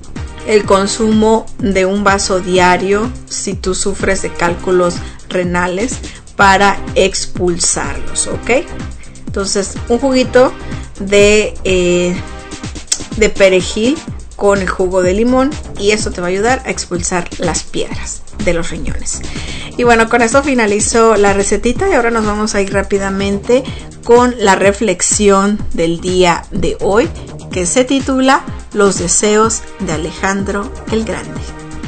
S3: el consumo de un vaso diario si tú sufres de cálculos renales para expulsarlos, ¿ok? Entonces un juguito de, eh, de perejil con el jugo de limón, y eso te va a ayudar a expulsar las piedras de los riñones. Y bueno, con esto finalizo la recetita y ahora nos vamos a ir rápidamente con la reflexión del día de hoy, que se titula Los deseos de Alejandro el Grande.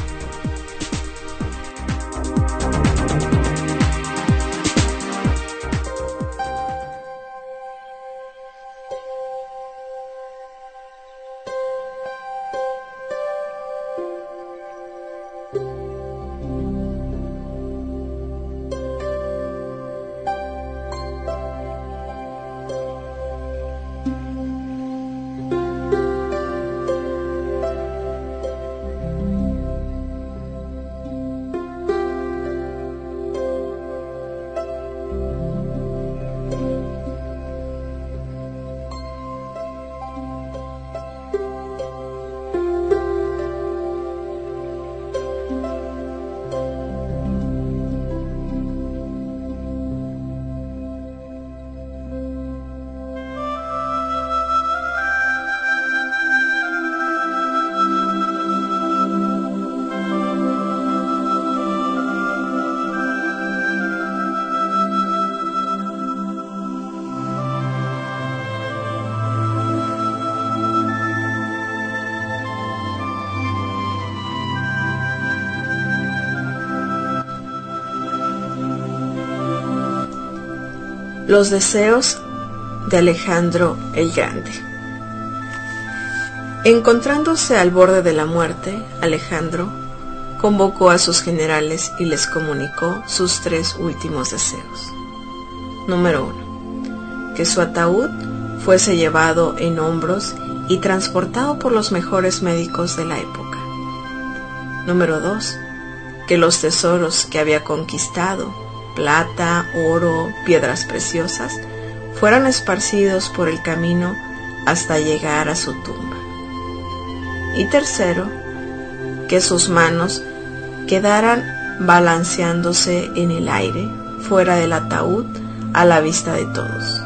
S3: Los deseos de Alejandro el Grande. Encontrándose al borde de la muerte, Alejandro convocó a sus generales y les comunicó sus tres últimos deseos. Número uno. que su ataúd fuese llevado en hombros y transportado por los mejores médicos de la época. Número dos. Que los tesoros que había conquistado, plata, oro, piedras preciosas, fueran esparcidos por el camino hasta llegar a su tumba. Y tercero, que sus manos quedaran balanceándose en el aire, fuera del ataúd, a la vista de todos.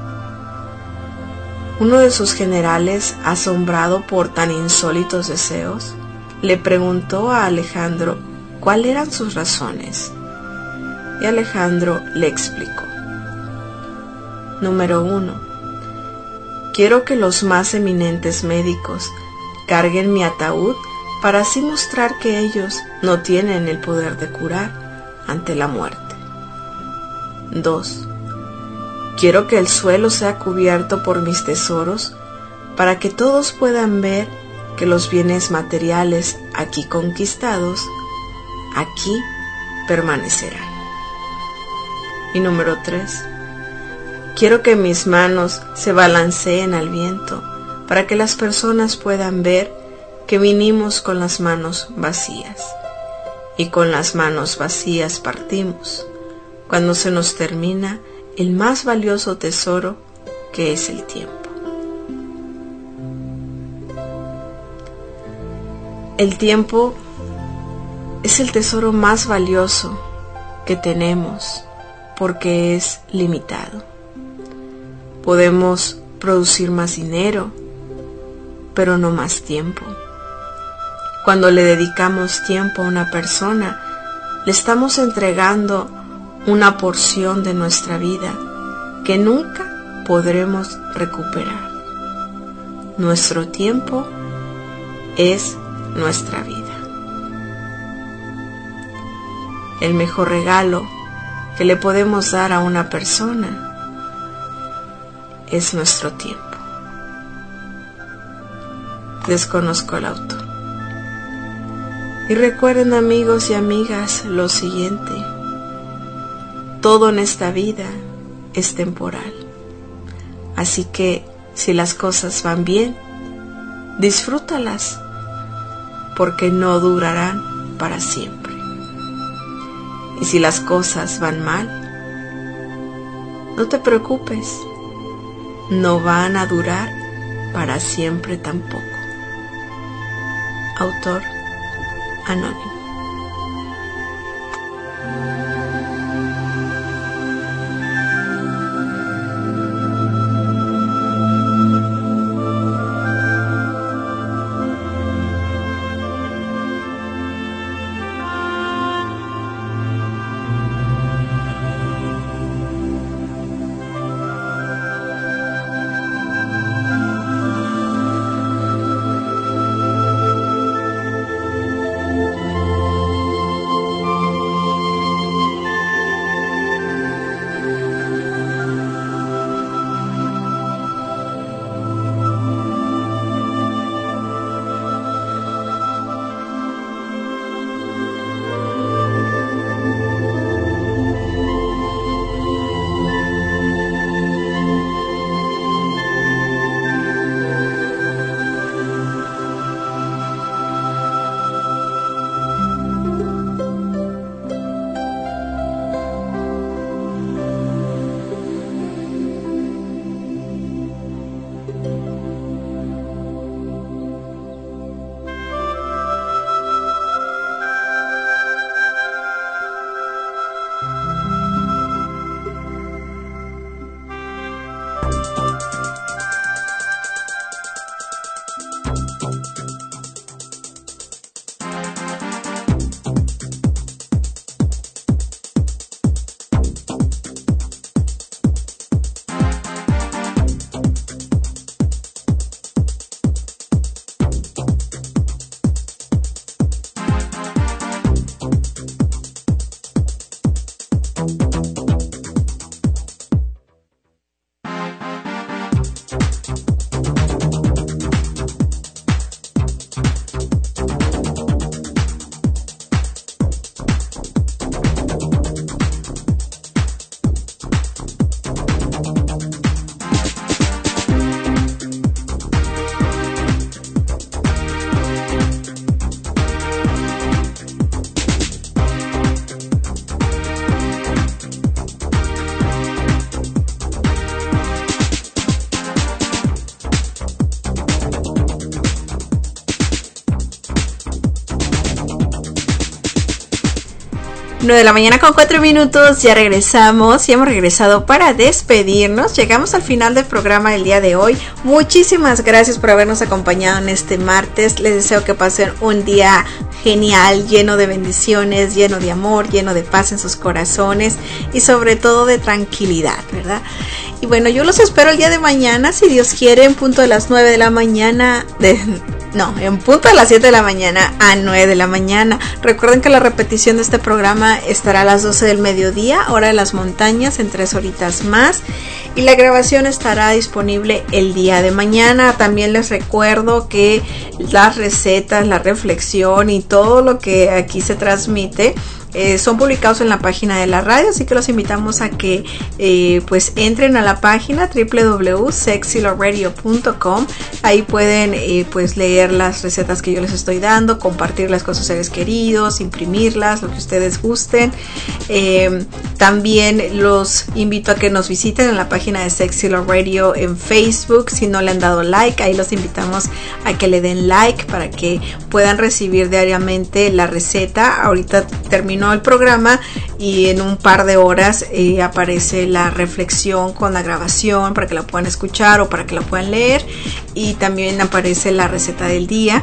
S3: Uno de sus generales, asombrado por tan insólitos deseos, le preguntó a Alejandro cuáles eran sus razones, y Alejandro le explicó. Número uno. Quiero que los más eminentes médicos carguen mi ataúd para así mostrar que ellos no tienen el poder de curar ante la muerte. dos. Quiero que el suelo sea cubierto por mis tesoros para que todos puedan ver que los bienes materiales aquí conquistados, aquí permanecerán. Y número tres. Quiero que mis manos se balanceen al viento para que las personas puedan ver que vinimos con las manos vacías, y con las manos vacías partimos, cuando se nos termina el más valioso tesoro que es el tiempo. El tiempo es el tesoro más valioso que tenemos porque es limitado. Podemos producir más dinero, pero no más tiempo. Cuando le dedicamos tiempo a una persona, le estamos entregando una porción de nuestra vida que nunca podremos recuperar. Nuestro tiempo es nuestra vida. El mejor regalo que le podemos dar a una persona es nuestro tiempo. Desconozco el autor. Y recuerden, amigos y amigas, lo siguiente: todo en esta vida es temporal. Así que si las cosas van bien, disfrútalas, porque no durarán para siempre. Y si las cosas van mal, no te preocupes, no van a durar para siempre tampoco. Autor anónimo. nueve de la mañana con cuatro minutos, ya regresamos y hemos regresado para despedirnos. Llegamos al final del programa del día de hoy. Muchísimas gracias por habernos acompañado en este martes. Les deseo que pasen un día genial, lleno de bendiciones, lleno de amor, lleno de paz en sus corazones y sobre todo de tranquilidad, ¿verdad? Y bueno, yo los espero el día de mañana, si Dios quiere, en punto de las nueve de la mañana, de... No, en punto a las siete de la mañana a nueve de la mañana. Recuerden que la repetición de este programa estará a las doce del mediodía, hora de las montañas, en tres horitas más. Y la grabación estará disponible el día de mañana. También les recuerdo que las recetas, la reflexión y todo lo que aquí se transmite Eh, son publicados en la página de la radio, así que los invitamos a que eh, pues entren a la página doble u doble u doble u punto sexy love radio punto com. Ahí pueden eh, pues leer las recetas que yo les estoy dando, compartirlas con sus seres queridos, imprimirlas, lo que ustedes gusten. Eh, también los invito a que nos visiten en la página de Sexy Love Radio en Facebook. Si no le han dado like, ahí los invitamos a que le den like para que puedan recibir diariamente la receta. Ahorita termino el programa y en un par de horas eh, aparece la reflexión con la grabación para que la puedan escuchar o para que la puedan leer, y también aparece la receta del día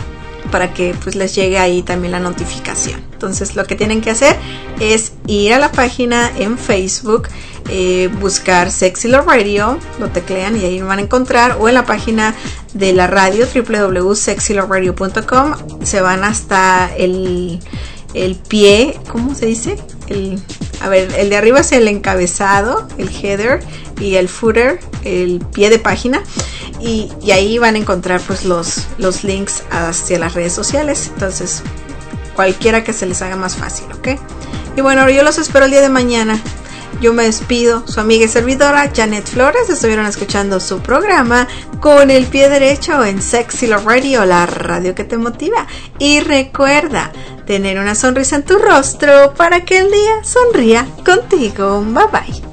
S3: para que pues les llegue ahí también la notificación. Entonces lo que tienen que hacer es ir a la página en Facebook, eh, buscar Sexy Love Radio, lo teclean y ahí van a encontrar, o en la página de la radio doble u doble u doble u punto sexy love radio punto com, se van hasta el el pie, ¿cómo se dice? El, a ver, el de arriba es el encabezado, el header, y el footer, el pie de página, y, y ahí van a encontrar pues los, los links hacia las redes sociales. Entonces, cualquiera que se les haga más fácil, ¿ok? Y bueno, yo los espero el día de mañana. Yo me despido, su amiga y servidora Janet Flores. Estuvieron escuchando su programa Con el Pie Derecho en Sexy Love Radio, la radio que te motiva. Y recuerda tener una sonrisa en tu rostro para que el día sonría contigo. Bye bye.